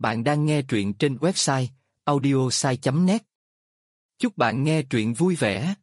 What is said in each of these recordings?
Bạn đang nghe truyện trên website audiosai.net. Chúc bạn nghe truyện vui vẻ.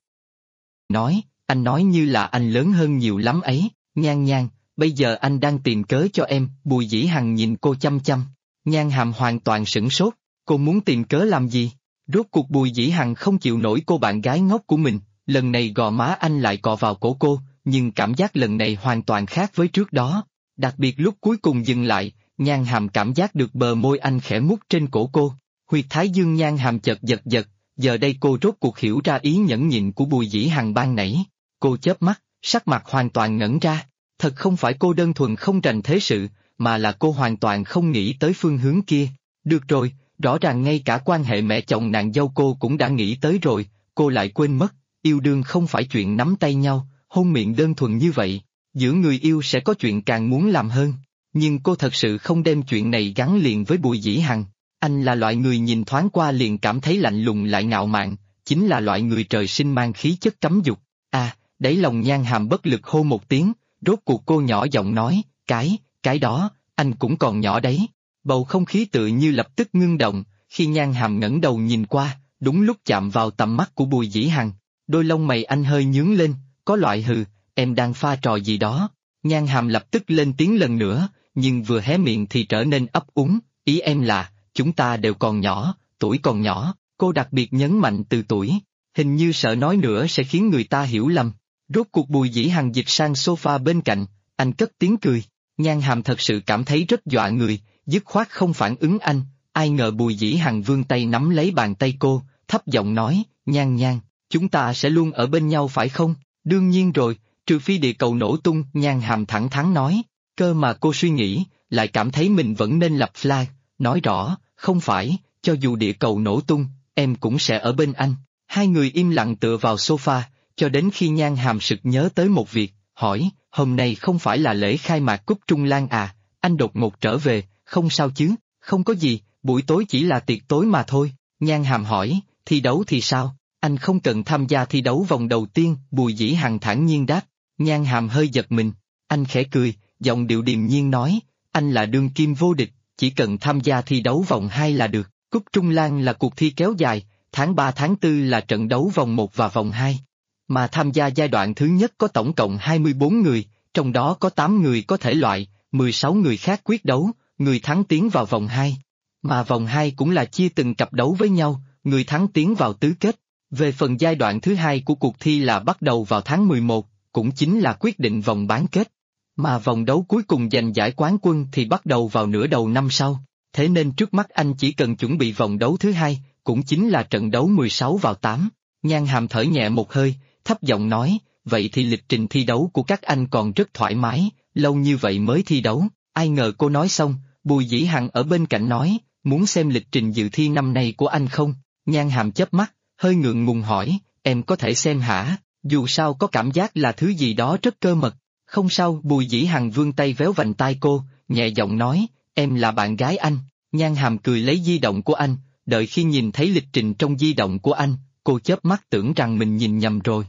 Nói, anh nói như là anh lớn hơn nhiều lắm ấy, Nhan Nhan, bây giờ anh đang tìm cớ cho em. Bùi Dĩ Hằng nhìn cô chăm chăm. Nhan Hàm hoàn toàn sửng sốt, cô muốn tìm cớ làm gì? Rốt cuộc Bùi Dĩ Hằng không chịu nổi cô bạn gái ngốc của mình, lần này gò má anh lại cọ vào cổ cô, nhưng cảm giác lần này hoàn toàn khác với trước đó. Đặc biệt lúc cuối cùng dừng lại, Nhan Hàm cảm giác được bờ môi anh khẽ mút trên cổ cô. Huyệt thái dương Nhan Hàm chợt giật giật, giờ đây cô rốt cuộc hiểu ra ý nhẫn nhịn của Bùi Dĩ Hằng ban nãy. Cô chớp mắt, sắc mặt hoàn toàn ngẩn ra. Thật không phải cô đơn thuần không rành thế sự, mà là cô hoàn toàn không nghĩ tới phương hướng kia. Được rồi, rõ ràng ngay cả quan hệ mẹ chồng nàng dâu cô cũng đã nghĩ tới rồi, cô lại quên mất, yêu đương không phải chuyện nắm tay nhau, hôn miệng đơn thuần như vậy. Giữa người yêu sẽ có chuyện càng muốn làm hơn. Nhưng cô thật sự không đem chuyện này gắn liền với Bùi Dĩ Hằng. Anh là loại người nhìn thoáng qua liền cảm thấy lạnh lùng lại ngạo mạn, chính là loại người trời sinh mang khí chất cấm dục. Đáy lòng Nhan Hàm bất lực hô một tiếng, rốt cuộc cô nhỏ giọng nói, cái đó, anh cũng còn nhỏ đấy. Bầu không khí tự như lập tức ngưng động, khi Nhan Hàm ngẩng đầu nhìn qua, đúng lúc chạm vào tầm mắt của Bùi Dĩ Hằng. Đôi lông mày anh hơi nhướng lên, có loại hừ, em đang pha trò gì đó. Nhan Hàm lập tức lên tiếng lần nữa, nhưng vừa hé miệng thì trở nên ấp úng, ý em là, chúng ta đều còn nhỏ, tuổi còn nhỏ, cô đặc biệt nhấn mạnh từ tuổi, hình như sợ nói nữa sẽ khiến người ta hiểu lầm. Rốt cuộc Bùi Dĩ Hằng dịch sang sofa bên cạnh, anh cất tiếng cười. Nhan Hàm thật sự cảm thấy rất dọa người, dứt khoát không phản ứng anh, ai ngờ Bùi Dĩ Hằng vươn tay nắm lấy bàn tay cô, thấp giọng nói, Nhan Nhan, chúng ta sẽ luôn ở bên nhau phải không? Đương nhiên rồi, trừ phi địa cầu nổ tung, Nhan Hàm thẳng thắn nói. Cơ mà cô suy nghĩ, lại cảm thấy mình vẫn nên lập flag, nói rõ, không phải, cho dù địa cầu nổ tung, em cũng sẽ ở bên anh. Hai người im lặng tựa vào sofa, cho đến khi Nhan Hàm sực nhớ tới một việc, hỏi, hôm nay không phải là lễ khai mạc cúp Trung Lan à, anh đột ngột trở về, không sao chứ? Không có gì, buổi tối chỉ là tiệc tối mà thôi. Nhan Hàm hỏi, thi đấu thì sao? Anh không cần tham gia thi đấu vòng đầu tiên, Bùi Dĩ Hằng thản nhiên đáp. Nhan Hàm hơi giật mình, anh khẽ cười, giọng điệu điềm nhiên nói, anh là đương kim vô địch, chỉ cần tham gia thi đấu vòng 2 là được. Cúp Trung Lan là cuộc thi kéo dài, tháng 3 tháng 4 là trận đấu vòng 1 và vòng 2. Mà tham gia giai đoạn thứ nhất có tổng cộng 24 người, trong đó có 8 người có thể loại, 16 người khác quyết đấu, người thắng tiến vào vòng 2. Mà vòng 2 cũng là chia từng cặp đấu với nhau, người thắng tiến vào tứ kết. Về phần giai đoạn thứ hai của cuộc thi là bắt đầu vào tháng 11, cũng chính là quyết định vòng bán kết. Mà vòng đấu cuối cùng giành giải quán quân thì bắt đầu vào nửa đầu năm sau. Thế nên trước mắt anh chỉ cần chuẩn bị vòng đấu thứ hai, cũng chính là trận đấu 16 vào 8. Nhan Hàm thở nhẹ một hơi, thấp giọng nói, vậy thì lịch trình thi đấu của các anh còn rất thoải mái, lâu như vậy mới thi đấu. Ai ngờ cô nói xong, Bùi Dĩ Hằng ở bên cạnh nói, muốn xem lịch trình dự thi năm nay của anh không? Nhan Hàm chớp mắt, hơi ngượng ngùng hỏi, em có thể xem hả? Dù sao có cảm giác là thứ gì đó rất cơ mật. Không sao, Bùi Dĩ Hằng vươn tay véo vành tai cô, nhẹ giọng nói, em là bạn gái anh. Nhan Hàm cười lấy di động của anh, đợi khi nhìn thấy lịch trình trong di động của anh, cô chớp mắt tưởng rằng mình nhìn nhầm rồi.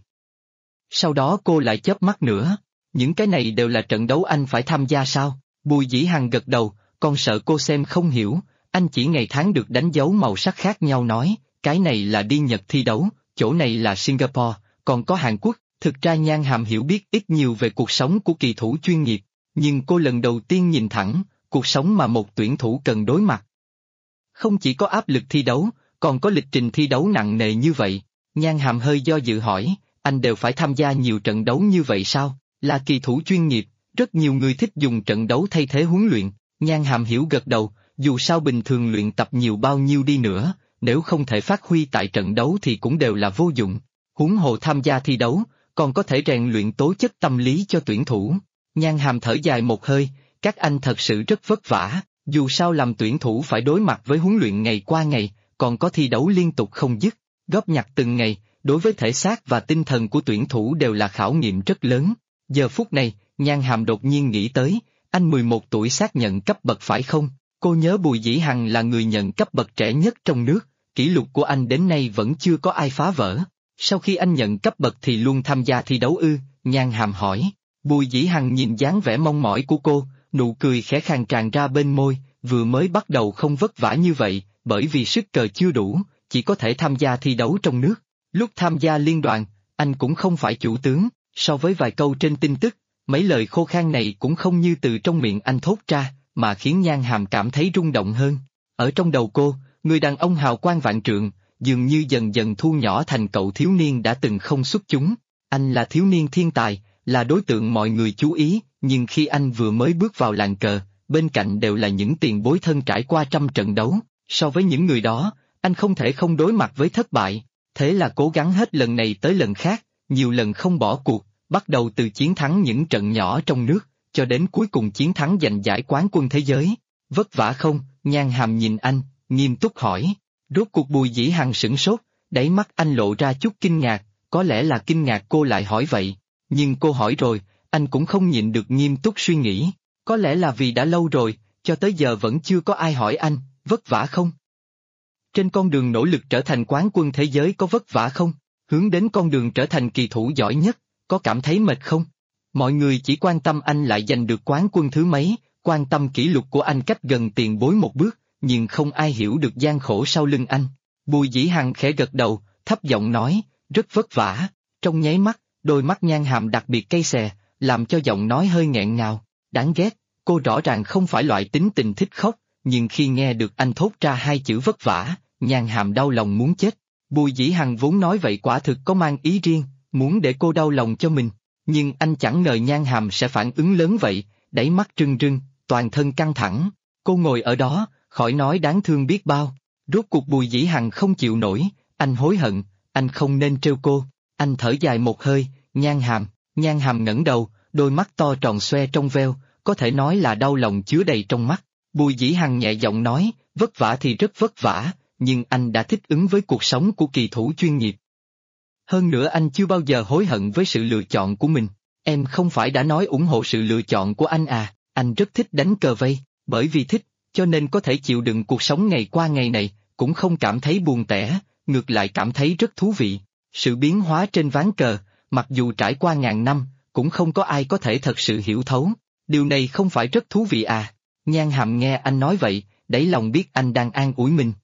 Sau đó cô lại chớp mắt nữa, những cái này đều là trận đấu anh phải tham gia sao? Bùi Dĩ Hằng gật đầu, còn sợ cô xem không hiểu, anh chỉ ngày tháng được đánh dấu màu sắc khác nhau nói, cái này là đi Nhật thi đấu, chỗ này là Singapore, còn có Hàn Quốc. Thực ra Nhan Hàm hiểu biết ít nhiều về cuộc sống của kỳ thủ chuyên nghiệp, nhưng cô lần đầu tiên nhìn thẳng, cuộc sống mà một tuyển thủ cần đối mặt. Không chỉ có áp lực thi đấu, còn có lịch trình thi đấu nặng nề như vậy. Nhan Hàm hơi do dự hỏi, anh đều phải tham gia nhiều trận đấu như vậy sao? Là kỳ thủ chuyên nghiệp, rất nhiều người thích dùng trận đấu thay thế huấn luyện. Nhan Hàm hiểu gật đầu, dù sao bình thường luyện tập nhiều bao nhiêu đi nữa, nếu không thể phát huy tại trận đấu thì cũng đều là vô dụng. Huống hồ tham gia thi đấu, còn có thể rèn luyện tố chất tâm lý cho tuyển thủ. Nhan Hàm thở dài một hơi, các anh thật sự rất vất vả, dù sao làm tuyển thủ phải đối mặt với huấn luyện ngày qua ngày, còn có thi đấu liên tục không dứt, góp nhặt từng ngày, đối với thể xác và tinh thần của tuyển thủ đều là khảo nghiệm rất lớn. Giờ phút này, Nhan Hàm đột nhiên nghĩ tới, anh 11 tuổi xác nhận cấp bậc phải không? Cô nhớ Bùi Dĩ Hằng là người nhận cấp bậc trẻ nhất trong nước, kỷ lục của anh đến nay vẫn chưa có ai phá vỡ. Sau khi anh nhận cấp bậc thì luôn tham gia thi đấu ư? Nhan Hàm hỏi. Bùi Dĩ Hằng nhìn dáng vẻ mong mỏi của cô, nụ cười khẽ khàng tràn ra bên môi, vừa mới bắt đầu không vất vả như vậy, bởi vì sức cờ chưa đủ, chỉ có thể tham gia thi đấu trong nước. Lúc tham gia liên đoàn, anh cũng không phải chủ tướng, so với vài câu trên tin tức, mấy lời khô khan này cũng không như từ trong miệng anh thốt ra, mà khiến Nhan Hàm cảm thấy rung động hơn. Ở trong đầu cô, người đàn ông hào quang vạn trượng, dường như dần dần thu nhỏ thành cậu thiếu niên đã từng không xuất chúng. Anh là thiếu niên thiên tài, là đối tượng mọi người chú ý, nhưng khi anh vừa mới bước vào làng cờ, bên cạnh đều là những tiền bối thân trải qua trăm trận đấu, so với những người đó, anh không thể không đối mặt với thất bại, thế là cố gắng hết lần này tới lần khác, nhiều lần không bỏ cuộc, bắt đầu từ chiến thắng những trận nhỏ trong nước, cho đến cuối cùng chiến thắng giành giải quán quân thế giới. Vất vả không? Nhan Hàm nhìn anh, nghiêm túc hỏi. Rốt cuộc Bùi Dĩ Hằng sửng sốt, đáy mắt anh lộ ra chút kinh ngạc, có lẽ là kinh ngạc cô lại hỏi vậy. Nhưng cô hỏi rồi, anh cũng không nhịn được nghiêm túc suy nghĩ. Có lẽ là vì đã lâu rồi, cho tới giờ vẫn chưa có ai hỏi anh, vất vả không? Trên con đường nỗ lực trở thành quán quân thế giới có vất vả không? Hướng đến con đường trở thành kỳ thủ giỏi nhất, có cảm thấy mệt không? Mọi người chỉ quan tâm anh lại giành được quán quân thứ mấy, quan tâm kỷ lục của anh cách gần tiền bối một bước, nhưng không ai hiểu được gian khổ sau lưng anh. Bùi Dĩ Hằng khẽ gật đầu, thấp giọng nói, rất vất vả. Trong nháy mắt, đôi mắt Nhan Hàm đặc biệt cay xè, làm cho giọng nói hơi nghẹn ngào. Đáng ghét, cô rõ ràng không phải loại tính tình thích khóc, nhưng khi nghe được anh thốt ra hai chữ vất vả, Nhan Hàm đau lòng muốn chết. Bùi Dĩ Hằng vốn nói vậy quả thực có mang ý riêng, muốn để cô đau lòng cho mình. Nhưng anh chẳng ngờ Nhan Hàm sẽ phản ứng lớn vậy, đáy mắt rưng rưng, toàn thân căng thẳng. Cô ngồi ở đó, khỏi nói đáng thương biết bao. Rốt cuộc Bùi Dĩ Hằng không chịu nổi, anh hối hận, anh không nên trêu cô. Anh thở dài một hơi, Nhan Hàm ngẩng đầu, đôi mắt to tròn xoe trong veo, có thể nói là đau lòng chứa đầy trong mắt. Bùi Dĩ Hằng nhẹ giọng nói, vất vả thì rất vất vả, nhưng anh đã thích ứng với cuộc sống của kỳ thủ chuyên nghiệp. Hơn nữa anh chưa bao giờ hối hận với sự lựa chọn của mình. Em không phải đã nói ủng hộ sự lựa chọn của anh à, anh rất thích đánh cờ vây, bởi vì thích, cho nên có thể chịu đựng cuộc sống ngày qua ngày này, cũng không cảm thấy buồn tẻ, ngược lại cảm thấy rất thú vị. Sự biến hóa trên ván cờ, mặc dù trải qua ngàn năm, cũng không có ai có thể thật sự hiểu thấu. Điều này không phải rất thú vị à? Nhan Hàm nghe anh nói vậy, đáy lòng biết anh đang an ủi mình.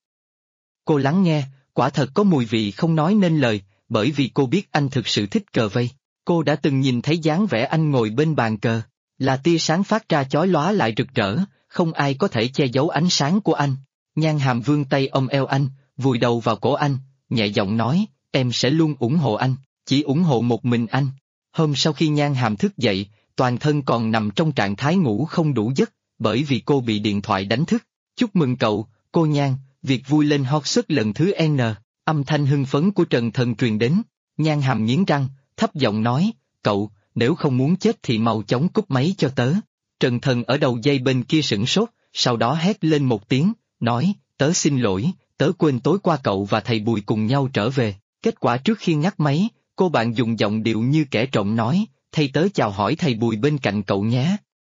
Cô lắng nghe, quả thật có mùi vị không nói nên lời, bởi vì cô biết anh thực sự thích cờ vây. Cô đã từng nhìn thấy dáng vẻ anh ngồi bên bàn cờ, là tia sáng phát ra chói lóa lại rực rỡ, không ai có thể che giấu ánh sáng của anh. Nhan Hàm vươn tay ôm eo anh, vùi đầu vào cổ anh, nhẹ giọng nói, em sẽ luôn ủng hộ anh, chỉ ủng hộ một mình anh. Hôm sau khi Nhan Hàm thức dậy, toàn thân còn nằm trong trạng thái ngủ không đủ giấc, bởi vì cô bị điện thoại đánh thức. Chúc mừng cậu, cô Nhan, việc vui lên hot search lần thứ N, âm thanh hưng phấn của Trần Thần truyền đến. Nhan Hàm nghiến răng, thấp giọng nói, cậu, nếu không muốn chết thì mau chóng cúp máy cho tớ. Trần Thần ở đầu dây bên kia sửng sốt, sau đó hét lên một tiếng, nói, tớ xin lỗi, tớ quên tối qua cậu và thầy Bùi cùng nhau trở về. Kết quả trước khi ngắt máy, cô bạn dùng giọng điệu như kẻ trộm nói, thầy tớ chào hỏi thầy Bùi bên cạnh cậu nhé.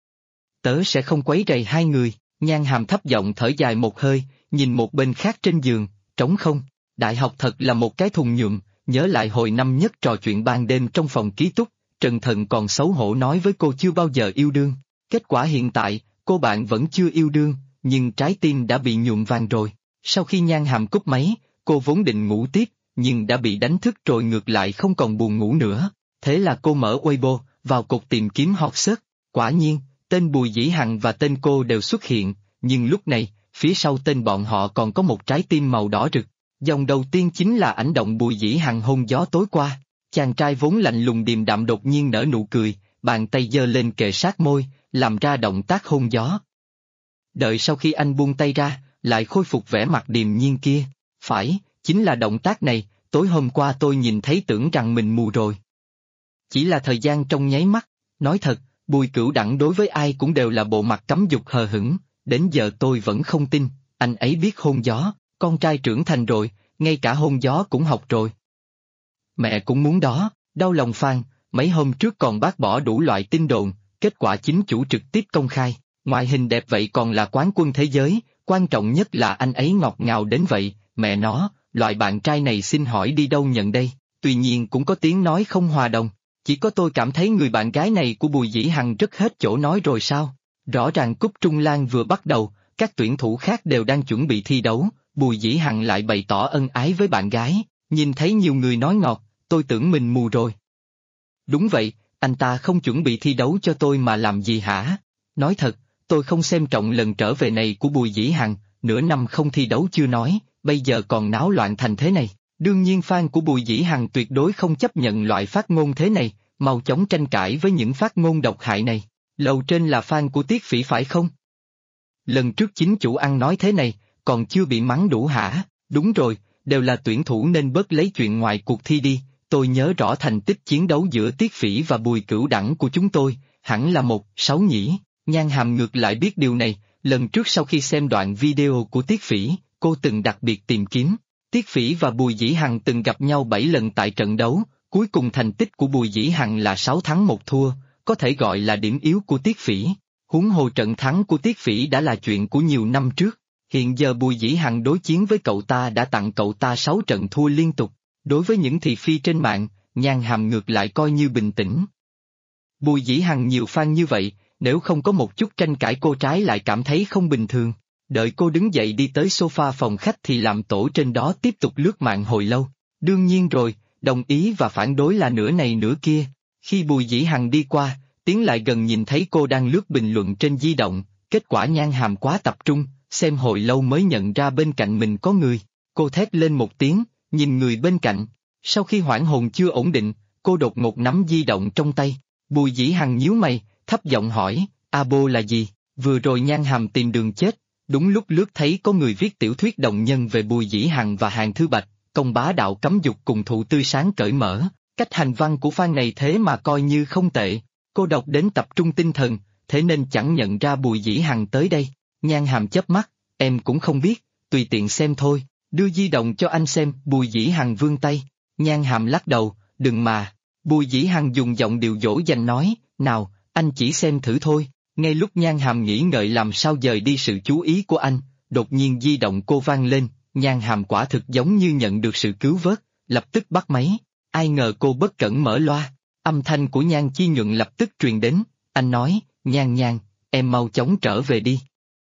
Tớ sẽ không quấy rầy hai người. Nhan Hàm thấp giọng thở dài một hơi, nhìn một bên khác trên giường, trống không. Đại học thật là một cái thùng nhựa, nhớ lại hồi năm nhất trò chuyện ban đêm trong phòng ký túc, Trần Thần còn xấu hổ nói với cô chưa bao giờ yêu đương. Kết quả hiện tại, cô bạn vẫn chưa yêu đương, nhưng trái tim đã bị nhuộm vàng rồi. Sau khi Nhan Hàm cúp máy, cô vốn định ngủ tiếp, nhưng đã bị đánh thức rồi ngược lại không còn buồn ngủ nữa. Thế là cô mở Weibo, vào cột tìm kiếm hot search. Quả nhiên, tên Bùi Dĩ Hằng và tên cô đều xuất hiện, nhưng lúc này, phía sau tên bọn họ còn có một trái tim màu đỏ rực. Dòng đầu tiên chính là ảnh động Bùi Dĩ Hằng hôn gió tối qua. Chàng trai vốn lạnh lùng điềm đạm đột nhiên nở nụ cười, bàn tay giơ lên kề sát môi, làm ra động tác hôn gió. Đợi sau khi anh buông tay ra, lại khôi phục vẻ mặt điềm nhiên kia. Phải, chính là động tác này, tối hôm qua tôi nhìn thấy tưởng rằng mình mù rồi. Chỉ là thời gian trong nháy mắt, nói thật, Bùi Cửu Đẳng đối với ai cũng đều là bộ mặt cấm dục hờ hững, đến giờ tôi vẫn không tin, anh ấy biết hôn gió, con trai trưởng thành rồi, ngay cả hôn gió cũng học rồi. Mẹ cũng muốn đó, đau lòng Phan, mấy hôm trước còn bác bỏ đủ loại tin đồn, kết quả chính chủ trực tiếp công khai, ngoại hình đẹp vậy còn là quán quân thế giới, quan trọng nhất là anh ấy ngọt ngào đến vậy, mẹ nó, loại bạn trai này xin hỏi đi đâu nhận đây, tuy nhiên cũng có tiếng nói không hòa đồng. Chỉ có tôi cảm thấy người bạn gái này của Bùi Dĩ Hằng rất hết chỗ nói rồi sao? Rõ ràng Cúc Trung Lan vừa bắt đầu, các tuyển thủ khác đều đang chuẩn bị thi đấu, Bùi Dĩ Hằng lại bày tỏ ân ái với bạn gái, nhìn thấy nhiều người nói ngọt, tôi tưởng mình mù rồi. Đúng vậy, anh ta không chuẩn bị thi đấu cho tôi mà làm gì hả? Nói thật, tôi không xem trọng lần trở về này của Bùi Dĩ Hằng, nửa năm không thi đấu chưa nói, bây giờ còn náo loạn thành thế này. Đương nhiên fan của Bùi Dĩ Hằng tuyệt đối không chấp nhận loại phát ngôn thế này, mau chóng tranh cãi với những phát ngôn độc hại này. Lầu trên là fan của Tiết Phỉ phải không? Lần trước chính chủ ăn nói thế này, còn chưa bị mắng đủ hả? Đúng rồi, đều là tuyển thủ nên bớt lấy chuyện ngoài cuộc thi đi, tôi nhớ rõ thành tích chiến đấu giữa Tiết Phỉ và Bùi Cửu Đẳng của chúng tôi, hẳn là 1-6 nhỉ. Nhan Hàm ngược lại biết điều này, lần trước sau khi xem đoạn video của Tiết Phỉ, cô từng đặc biệt tìm kiếm. Tiết Phỉ và Bùi Dĩ Hằng từng gặp nhau 7 lần tại trận đấu, cuối cùng thành tích của Bùi Dĩ Hằng là 6 thắng 1 thua, có thể gọi là điểm yếu của Tiết Phỉ. Huống hồ trận thắng của Tiết Phỉ đã là chuyện của nhiều năm trước, hiện giờ Bùi Dĩ Hằng đối chiến với cậu ta đã tặng cậu ta 6 trận thua liên tục. Đối với những thị phi trên mạng, Nhan Hàm ngược lại coi như bình tĩnh. Bùi Dĩ Hằng nhiều fan như vậy, nếu không có một chút tranh cãi cô trái lại cảm thấy không bình thường. Đợi cô đứng dậy đi tới sofa phòng khách thì làm tổ trên đó tiếp tục lướt mạng hồi lâu. Đương nhiên rồi, đồng ý và phản đối là nửa này nửa kia. Khi Bùi Dĩ Hằng đi qua, tiến lại gần nhìn thấy cô đang lướt bình luận trên di động, kết quả Nhan Hàm quá tập trung, xem hồi lâu mới nhận ra bên cạnh mình có người. Cô thét lên một tiếng, nhìn người bên cạnh. Sau khi hoảng hồn chưa ổn định, cô đột ngột nắm di động trong tay. Bùi Dĩ Hằng nhíu mày, thấp giọng hỏi, abo là gì? Vừa rồi Nhan Hàm tìm đường chết. Đúng lúc lướt thấy có người viết tiểu thuyết đồng nhân về Bùi Dĩ Hằng và Hàn Thư Bạch, công bá đạo cấm dục cùng thụ tươi sáng cởi mở, cách hành văn của fan này thế mà coi như không tệ. Cô đọc đến tập trung tinh thần, thế nên chẳng nhận ra Bùi Dĩ Hằng tới đây. Nhan Hàm chớp mắt, em cũng không biết, tùy tiện xem thôi, đưa di động cho anh xem. Bùi Dĩ Hằng vươn tay, Nhan Hàm lắc đầu, đừng mà. Bùi Dĩ Hằng dùng giọng điệu dỗ dành nói, nào, anh chỉ xem thử thôi. Ngay lúc Nhan Hàm nghĩ ngợi làm sao dời đi sự chú ý của anh, đột nhiên di động cô vang lên, Nhan Hàm quả thực giống như nhận được sự cứu vớt, lập tức bắt máy. Ai ngờ cô bất cẩn mở loa, âm thanh của Nhan Chi Nhuận lập tức truyền đến, anh nói, Nhan Nhan, em mau chóng trở về đi.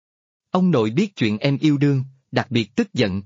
Ông nội biết chuyện em yêu đương, đặc biệt tức giận,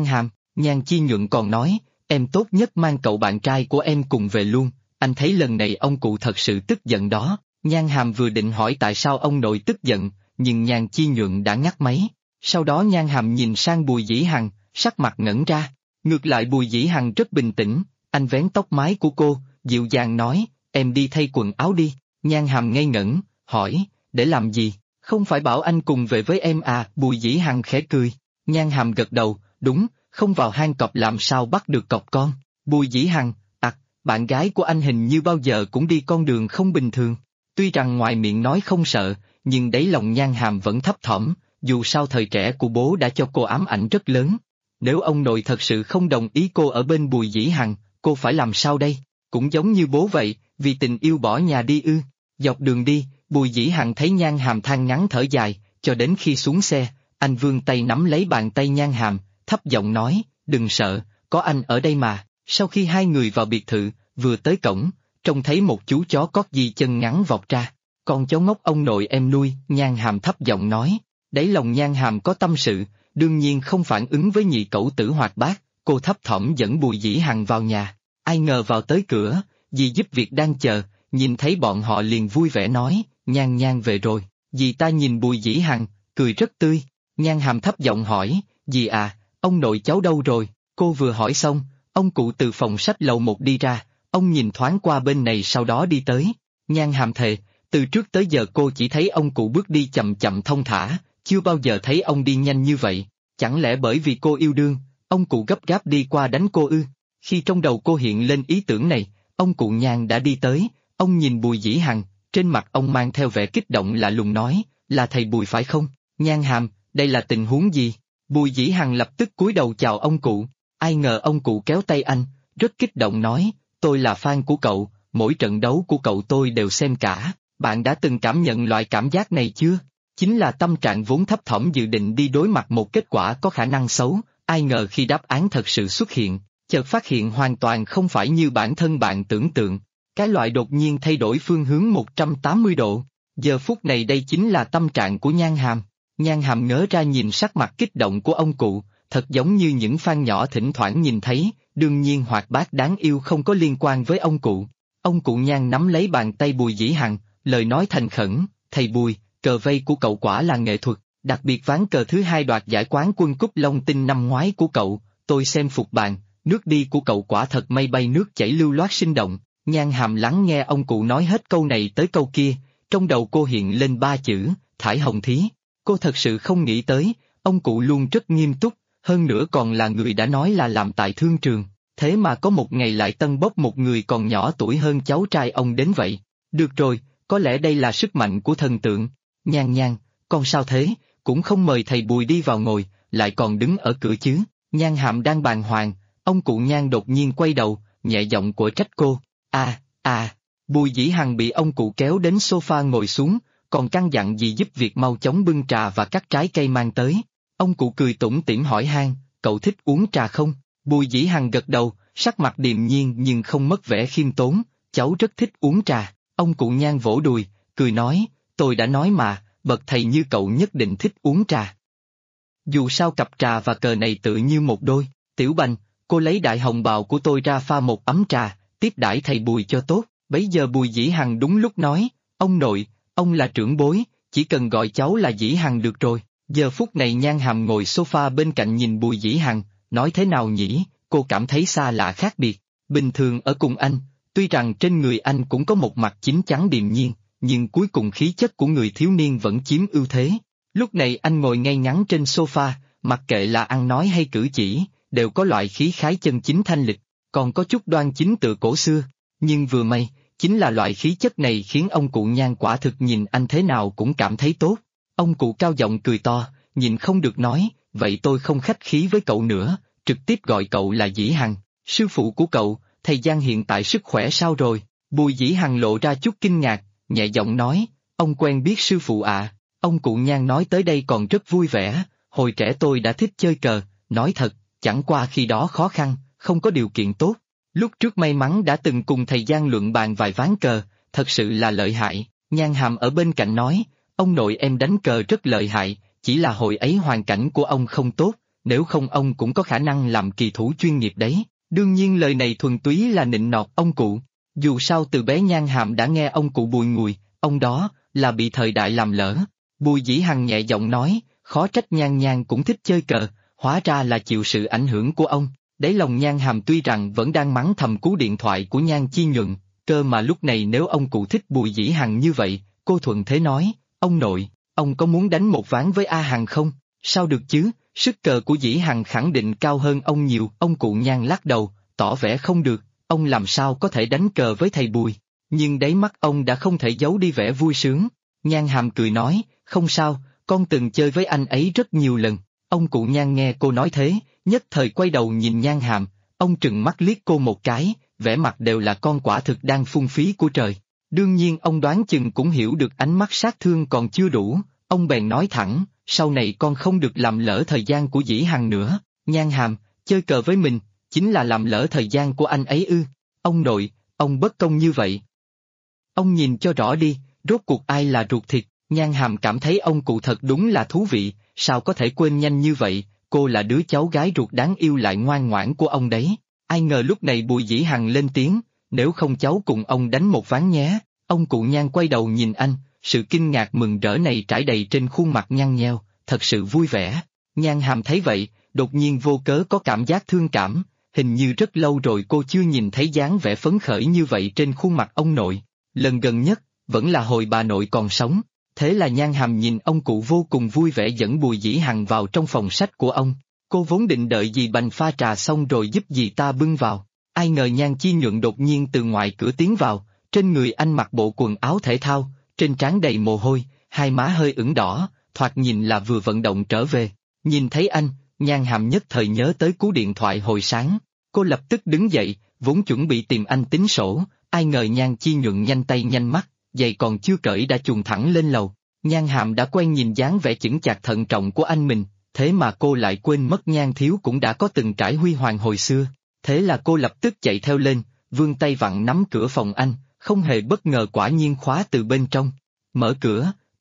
Nhan Chi Nhuận còn nói, em tốt nhất mang cậu bạn trai của em cùng về luôn, anh thấy lần này ông cụ thật sự tức giận đó. Nhan Hàm vừa định hỏi tại sao ông nội tức giận, nhưng Nhan Chi Nhuận đã ngắt máy. Sau đó Nhan Hàm nhìn sang Bùi Dĩ Hằng, sắc mặt ngẩn ra. Ngược lại Bùi Dĩ Hằng rất bình tĩnh, anh vén tóc mái của cô, dịu dàng nói, em đi thay quần áo đi. Nhan Hàm ngây ngẩn, hỏi, để làm gì? Không phải bảo anh cùng về với em à? Bùi Dĩ Hằng khẽ cười. Nhan Hàm gật đầu, đúng, không vào hang cọp làm sao bắt được cọp con. Bùi Dĩ Hằng, bạn gái của anh hình như bao giờ cũng đi con đường không bình thường. Tuy rằng ngoài miệng nói không sợ, nhưng đáy lòng Nhan Hàm vẫn thấp thỏm, dù sao thời trẻ của bố đã cho cô ám ảnh rất lớn. Nếu ông nội thật sự không đồng ý cô ở bên Bùi Dĩ Hằng, cô phải làm sao đây? Cũng giống như bố vậy, vì tình yêu bỏ nhà đi ư? Dọc đường đi, Bùi Dĩ Hằng thấy Nhan Hàm than ngắn thở dài, cho đến khi xuống xe, anh vươn tay nắm lấy bàn tay Nhan Hàm, thấp giọng nói, đừng sợ, có anh ở đây mà. Sau khi hai người vào biệt thự, vừa tới cổng, trông thấy một chú chó corgi chân ngắn vọt ra. Con cháu ngốc ông nội em nuôi, Nhan Hàm thấp giọng nói. Đáy lòng Nhan Hàm có tâm sự, đương nhiên không phản ứng với nhị cẩu tử hoạt bát, cô thấp thỏm dẫn Bùi Dĩ Hằng vào nhà. Ai ngờ vào tới cửa, dì giúp việc đang chờ, nhìn thấy bọn họ liền vui vẻ nói, Nhan Nhan về rồi. Dì ta nhìn Bùi Dĩ Hằng, cười rất tươi. Nhan Hàm thấp giọng hỏi, dì à, ông nội cháu đâu rồi? Cô vừa hỏi xong, ông cụ từ phòng sách lầu 1 đi ra, ông nhìn thoáng qua bên này sau đó đi tới. Nhan Hàm thề, từ trước tới giờ cô chỉ thấy ông cụ bước đi chậm chậm thong thả, chưa bao giờ thấy ông đi nhanh như vậy. Chẳng lẽ bởi vì cô yêu đương, ông cụ gấp gáp đi qua đánh cô ư? Khi trong đầu cô hiện lên ý tưởng này, ông cụ Nhan đã đi tới, ông nhìn Bùi Dĩ Hằng, trên mặt ông mang theo vẻ kích động lạ lùng nói, là thầy Bùi phải không? Nhan Hàm, đây là tình huống gì? Bùi Dĩ Hằng lập tức cúi đầu chào ông cụ, ai ngờ ông cụ kéo tay anh, rất kích động nói, tôi là fan của cậu, mỗi trận đấu của cậu tôi đều xem cả, bạn đã từng cảm nhận loại cảm giác này chưa? Chính là tâm trạng vốn thấp thỏm dự định đi đối mặt một kết quả có khả năng xấu, ai ngờ khi đáp án thật sự xuất hiện, chợt phát hiện hoàn toàn không phải như bản thân bạn tưởng tượng, cái loại đột nhiên thay đổi phương hướng 180 độ, giờ phút này đây chính là tâm trạng của Nhan Hàm. Nhan Hàm ngớ ra nhìn sắc mặt kích động của ông cụ, thật giống như những fan nhỏ thỉnh thoảng nhìn thấy, đương nhiên hoạt bát đáng yêu không có liên quan với ông cụ. Ông cụ Nhan nắm lấy bàn tay Bùi Dĩ Hằng, lời nói thành khẩn, thầy Bùi, cờ vây của cậu quả là nghệ thuật, đặc biệt ván cờ thứ 2 đoạt giải quán quân cúp Long Tinh năm ngoái của cậu, tôi xem phục bàn, nước đi của cậu quả thật mây bay nước chảy lưu loát sinh động. Nhan Hàm lắng nghe ông cụ nói hết câu này tới câu kia, trong đầu cô hiện lên 3 chữ, Thải Hồng Thí. Cô thật sự không nghĩ tới, ông cụ luôn rất nghiêm túc, hơn nữa còn là người đã nói là làm tại thương trường, thế mà có một ngày lại tân bốc một người còn nhỏ tuổi hơn cháu trai ông đến vậy. Được rồi, có lẽ đây là sức mạnh của thần tượng. Nhan Nhan, con sao thế, cũng không mời thầy Bùi đi vào ngồi, lại còn đứng ở cửa chứ. Nhan Hàm đang bàng hoàng, ông cụ Nhan đột nhiên quay đầu, nhẹ giọng của trách cô. Bùi Dĩ Hằng bị ông cụ kéo đến sofa ngồi xuống, còn căn dặn gì giúp việc mau chóng bưng trà và cắt trái cây mang tới. Ông cụ cười tủm tỉm hỏi han, cậu thích uống trà không? Bùi Dĩ Hằng gật đầu, sắc mặt điềm nhiên nhưng không mất vẻ khiêm tốn, cháu rất thích uống trà. Ông cụ Nhan vỗ đùi, cười nói, tôi đã nói mà, bậc thầy như cậu nhất định thích uống trà. Dù sao cặp trà và cờ này tự như một đôi. Tiểu Bành, cô lấy đại hồng bào của tôi ra pha một ấm trà, tiếp đãi thầy Bùi cho tốt. Bấy giờ Bùi Dĩ Hằng đúng lúc nói, ông nội, ông là trưởng bối, chỉ cần gọi cháu là Dĩ Hằng được rồi. Giờ phút này Nhan Hàm ngồi sofa bên cạnh nhìn Bùi Dĩ Hằng, nói thế nào nhỉ, cô cảm thấy xa lạ khác biệt. Bình thường ở cùng anh, tuy rằng trên người anh cũng có một mặt chín chắn điềm nhiên, nhưng cuối cùng khí chất của người thiếu niên vẫn chiếm ưu thế. Lúc này anh ngồi ngay ngắn trên sofa, mặc kệ là ăn nói hay cử chỉ, đều có loại khí khái chân chính thanh lịch, còn có chút đoan chính tựa cổ xưa. Nhưng vừa may, chính là loại khí chất này khiến ông cụ Nhan quả thực nhìn anh thế nào cũng cảm thấy tốt. Ông cụ cao giọng cười to, nhìn không được nói, vậy tôi không khách khí với cậu nữa, trực tiếp gọi cậu là Dĩ Hằng. Sư phụ của cậu, thầy Giang hiện tại sức khỏe sao rồi? Bùi Dĩ Hằng lộ ra chút kinh ngạc, nhẹ giọng nói, ông quen biết sư phụ à? Ông cụ Nhan nói tới đây còn rất vui vẻ, hồi trẻ tôi đã thích chơi cờ, nói thật, chẳng qua khi đó khó khăn, không có điều kiện tốt. Lúc trước may mắn đã từng cùng thầy Giang luận bàn vài ván cờ, thật sự là lợi hại. Nhan Hàm ở bên cạnh nói, ông nội em đánh cờ rất lợi hại, chỉ là hồi ấy hoàn cảnh của ông không tốt, nếu không ông cũng có khả năng làm kỳ thủ chuyên nghiệp đấy. Đương nhiên lời này thuần túy là nịnh nọt ông cụ. Dù sao từ bé Nhan Hàm đã nghe ông cụ Bùi ngùi, ông đó là bị thời đại làm lỡ. Bùi Dĩ Hằng nhẹ giọng nói, khó trách Nhan Nhan cũng thích chơi cờ, hóa ra là chịu sự ảnh hưởng của ông. Đáy lòng Nhan Hàm tuy rằng vẫn đang mắng thầm cú điện thoại của Nhan Chi Nhuận, cơ mà lúc này nếu ông cụ thích Bùi Dĩ Hằng như vậy, cô thuận thế nói, ông nội, ông có muốn đánh một ván với A Hằng không? Sao được chứ, sức cờ của Dĩ Hằng khẳng định cao hơn ông nhiều. Ông cụ Nhan lắc đầu, tỏ vẻ không được, ông làm sao có thể đánh cờ với thầy Bùi. Nhưng đáy mắt ông đã không thể giấu đi vẻ vui sướng. Nhan Hàm cười nói, không sao, con từng chơi với anh ấy rất nhiều lần. Ông cụ Nhan nghe cô nói thế, nhất thời quay đầu nhìn Nhan Hàm, ông trừng mắt liếc cô một cái, vẻ mặt đều là con quả thực đang phung phí của trời. Đương nhiên ông đoán chừng cũng hiểu được ánh mắt sát thương còn chưa đủ, ông bèn nói thẳng, sau này con không được làm lỡ thời gian của Dĩ Hằng nữa. Nhan Hàm, chơi cờ với mình, chính là làm lỡ thời gian của anh ấy ư? Ông nội, ông bất công như vậy. Ông nhìn cho rõ đi, rốt cuộc ai là ruột thịt. Nhan Hàm cảm thấy ông cụ thật đúng là thú vị, sao có thể quên nhanh như vậy, cô là đứa cháu gái ruột đáng yêu lại ngoan ngoãn của ông đấy. Ai ngờ lúc này Bùi Dĩ Hằng lên tiếng, nếu không cháu cùng ông đánh một ván nhé. Ông cụ Nhan quay đầu nhìn anh, sự kinh ngạc mừng rỡ này trải đầy trên khuôn mặt nhăn nheo, thật sự vui vẻ. Nhan Hàm thấy vậy, đột nhiên vô cớ có cảm giác thương cảm, hình như rất lâu rồi cô chưa nhìn thấy dáng vẻ phấn khởi như vậy trên khuôn mặt ông nội. Lần gần nhất, vẫn là hồi bà nội còn sống. Thế là Nhan Hàm nhìn ông cụ vô cùng vui vẻ dẫn Bùi Dĩ Hằng vào trong phòng sách của ông. Cô vốn định đợi dì Bành pha trà xong rồi giúp dì ta bưng vào. Ai ngờ Nhan Chi Nhuận đột nhiên từ ngoài cửa tiến vào, trên người anh mặc bộ quần áo thể thao, trên trán đầy mồ hôi, hai má hơi ửng đỏ, thoạt nhìn là vừa vận động trở về. Nhìn thấy anh, Nhan Hàm nhất thời nhớ tới cú điện thoại hồi sáng. Cô lập tức đứng dậy, vốn chuẩn bị tìm anh tính sổ, ai ngờ Nhan Chi Nhuận nhanh tay nhanh mắt, giày còn chưa cởi đã chuồn thẳng lên lầu. Nhan Hàm đã quen nhìn dáng vẻ chững chạc thận trọng của anh mình, thế mà cô lại quên mất Nhan Thiếu cũng đã có từng trải huy hoàng hồi xưa. Thế là cô lập tức chạy theo lên, vươn tay vặn nắm cửa phòng anh, không hề bất ngờ quả nhiên khóa từ bên trong. Mở cửa,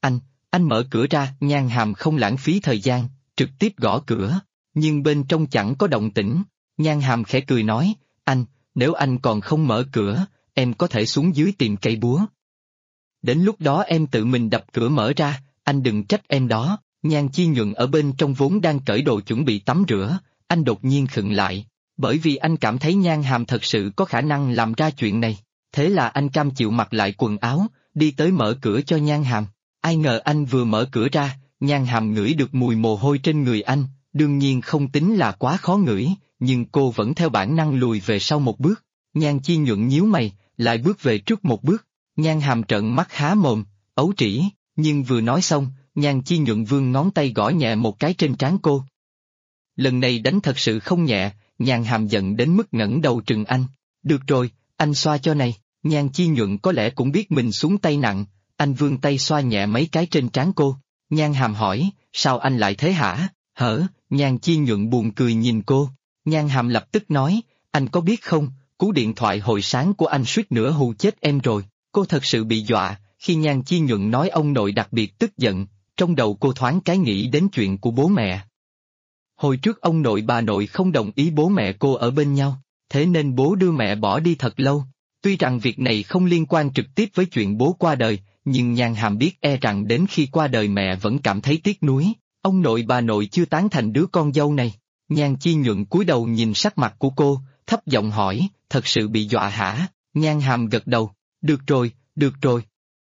Anh mở cửa ra, Nhan Hàm không lãng phí thời gian, trực tiếp gõ cửa, nhưng bên trong chẳng có động tĩnh. Nhan Hàm khẽ cười nói, anh, nếu anh còn không mở cửa, em có thể xuống dưới tìm cây búa. Đến lúc đó em tự mình đập cửa mở ra, anh đừng trách em đó. Nhan Chi Nhuận ở bên trong vốn đang cởi đồ chuẩn bị tắm rửa, anh đột nhiên khựng lại, bởi vì anh cảm thấy Nhan Hàm thật sự có khả năng làm ra chuyện này. Thế là anh cam chịu mặc lại quần áo, đi tới mở cửa cho Nhan Hàm. Ai ngờ anh vừa mở cửa ra, Nhan Hàm ngửi được mùi mồ hôi trên người anh, đương nhiên không tính là quá khó ngửi, nhưng cô vẫn theo bản năng lùi về sau một bước. Nhan Chi Nhuận nhíu mày, lại bước về trước một bước. Nhan Hàm trợn mắt há mồm, ấu trĩ, nhưng vừa nói xong, Nhan Chi Nhuận vươn ngón tay gõ nhẹ một cái trên trán cô. Lần này đánh thật sự không nhẹ, Nhan Hàm giận đến mức ngẩng đầu trừng anh. Được rồi, anh xoa cho này. Nhan Chi Nhuận có lẽ cũng biết mình xuống tay nặng, anh vươn tay xoa nhẹ mấy cái trên trán cô. Nhan Hàm hỏi, sao anh lại thế hả? Nhan Chi Nhuận buồn cười nhìn cô. Nhan Hàm lập tức nói, anh có biết không, cú điện thoại hồi sáng của anh suýt nữa hù chết em rồi. Cô thật sự bị dọa, khi Nhan Chi Nhuận nói ông nội đặc biệt tức giận, trong đầu cô thoáng cái nghĩ đến chuyện của bố mẹ. Hồi trước ông nội bà nội không đồng ý bố mẹ cô ở bên nhau, thế nên bố đưa mẹ bỏ đi thật lâu. Tuy rằng việc này không liên quan trực tiếp với chuyện bố qua đời, nhưng Nhan Hàm biết e rằng đến khi qua đời mẹ vẫn cảm thấy tiếc nuối, ông nội bà nội chưa tán thành đứa con dâu này. Nhan Chi Nhuận cúi đầu nhìn sắc mặt của cô, thấp giọng hỏi, thật sự bị dọa hả? Nhan Hàm gật đầu, được rồi, được rồi.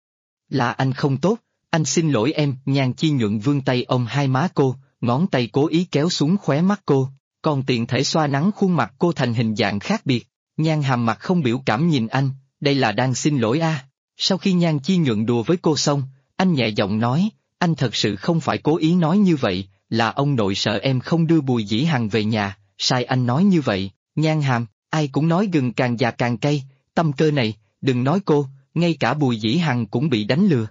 Là anh không tốt, anh xin lỗi em. Nhan Chi Nhuận vươn tay ôm hai má cô, ngón tay cố ý kéo xuống khóe mắt cô, còn tiện thể xoa nắng khuôn mặt cô thành hình dạng khác biệt. Nhan Hàm mặt không biểu cảm nhìn anh, đây là đang xin lỗi à? Sau khi Nhan Chi Nhuận đùa với cô xong, anh nhẹ giọng nói, anh thật sự không phải cố ý nói như vậy, là ông nội sợ em không đưa Bùi Dĩ Hằng về nhà, sai anh nói như vậy. Nhan Hàm, ai cũng nói gừng càng già càng cay, tâm cơ này, đừng nói cô, ngay cả Bùi Dĩ Hằng cũng bị đánh lừa.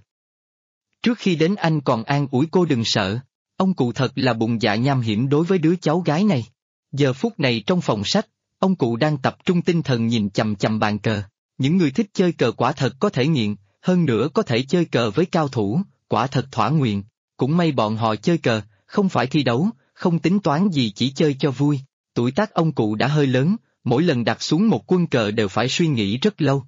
Trước khi đến anh còn an ủi cô đừng sợ, ông cụ thật là bụng dạ nham hiểm đối với đứa cháu gái này. Giờ phút này trong phòng sách, ông cụ đang tập trung tinh thần nhìn chằm chằm bàn cờ. Những người thích chơi cờ quả thật có thể nghiện, hơn nữa có thể chơi cờ với cao thủ, quả thật thỏa nguyện. Cũng may bọn họ chơi cờ, không phải thi đấu, không tính toán gì, chỉ chơi cho vui. Tuổi tác ông cụ đã hơi lớn, mỗi lần đặt xuống một quân cờ đều phải suy nghĩ rất lâu.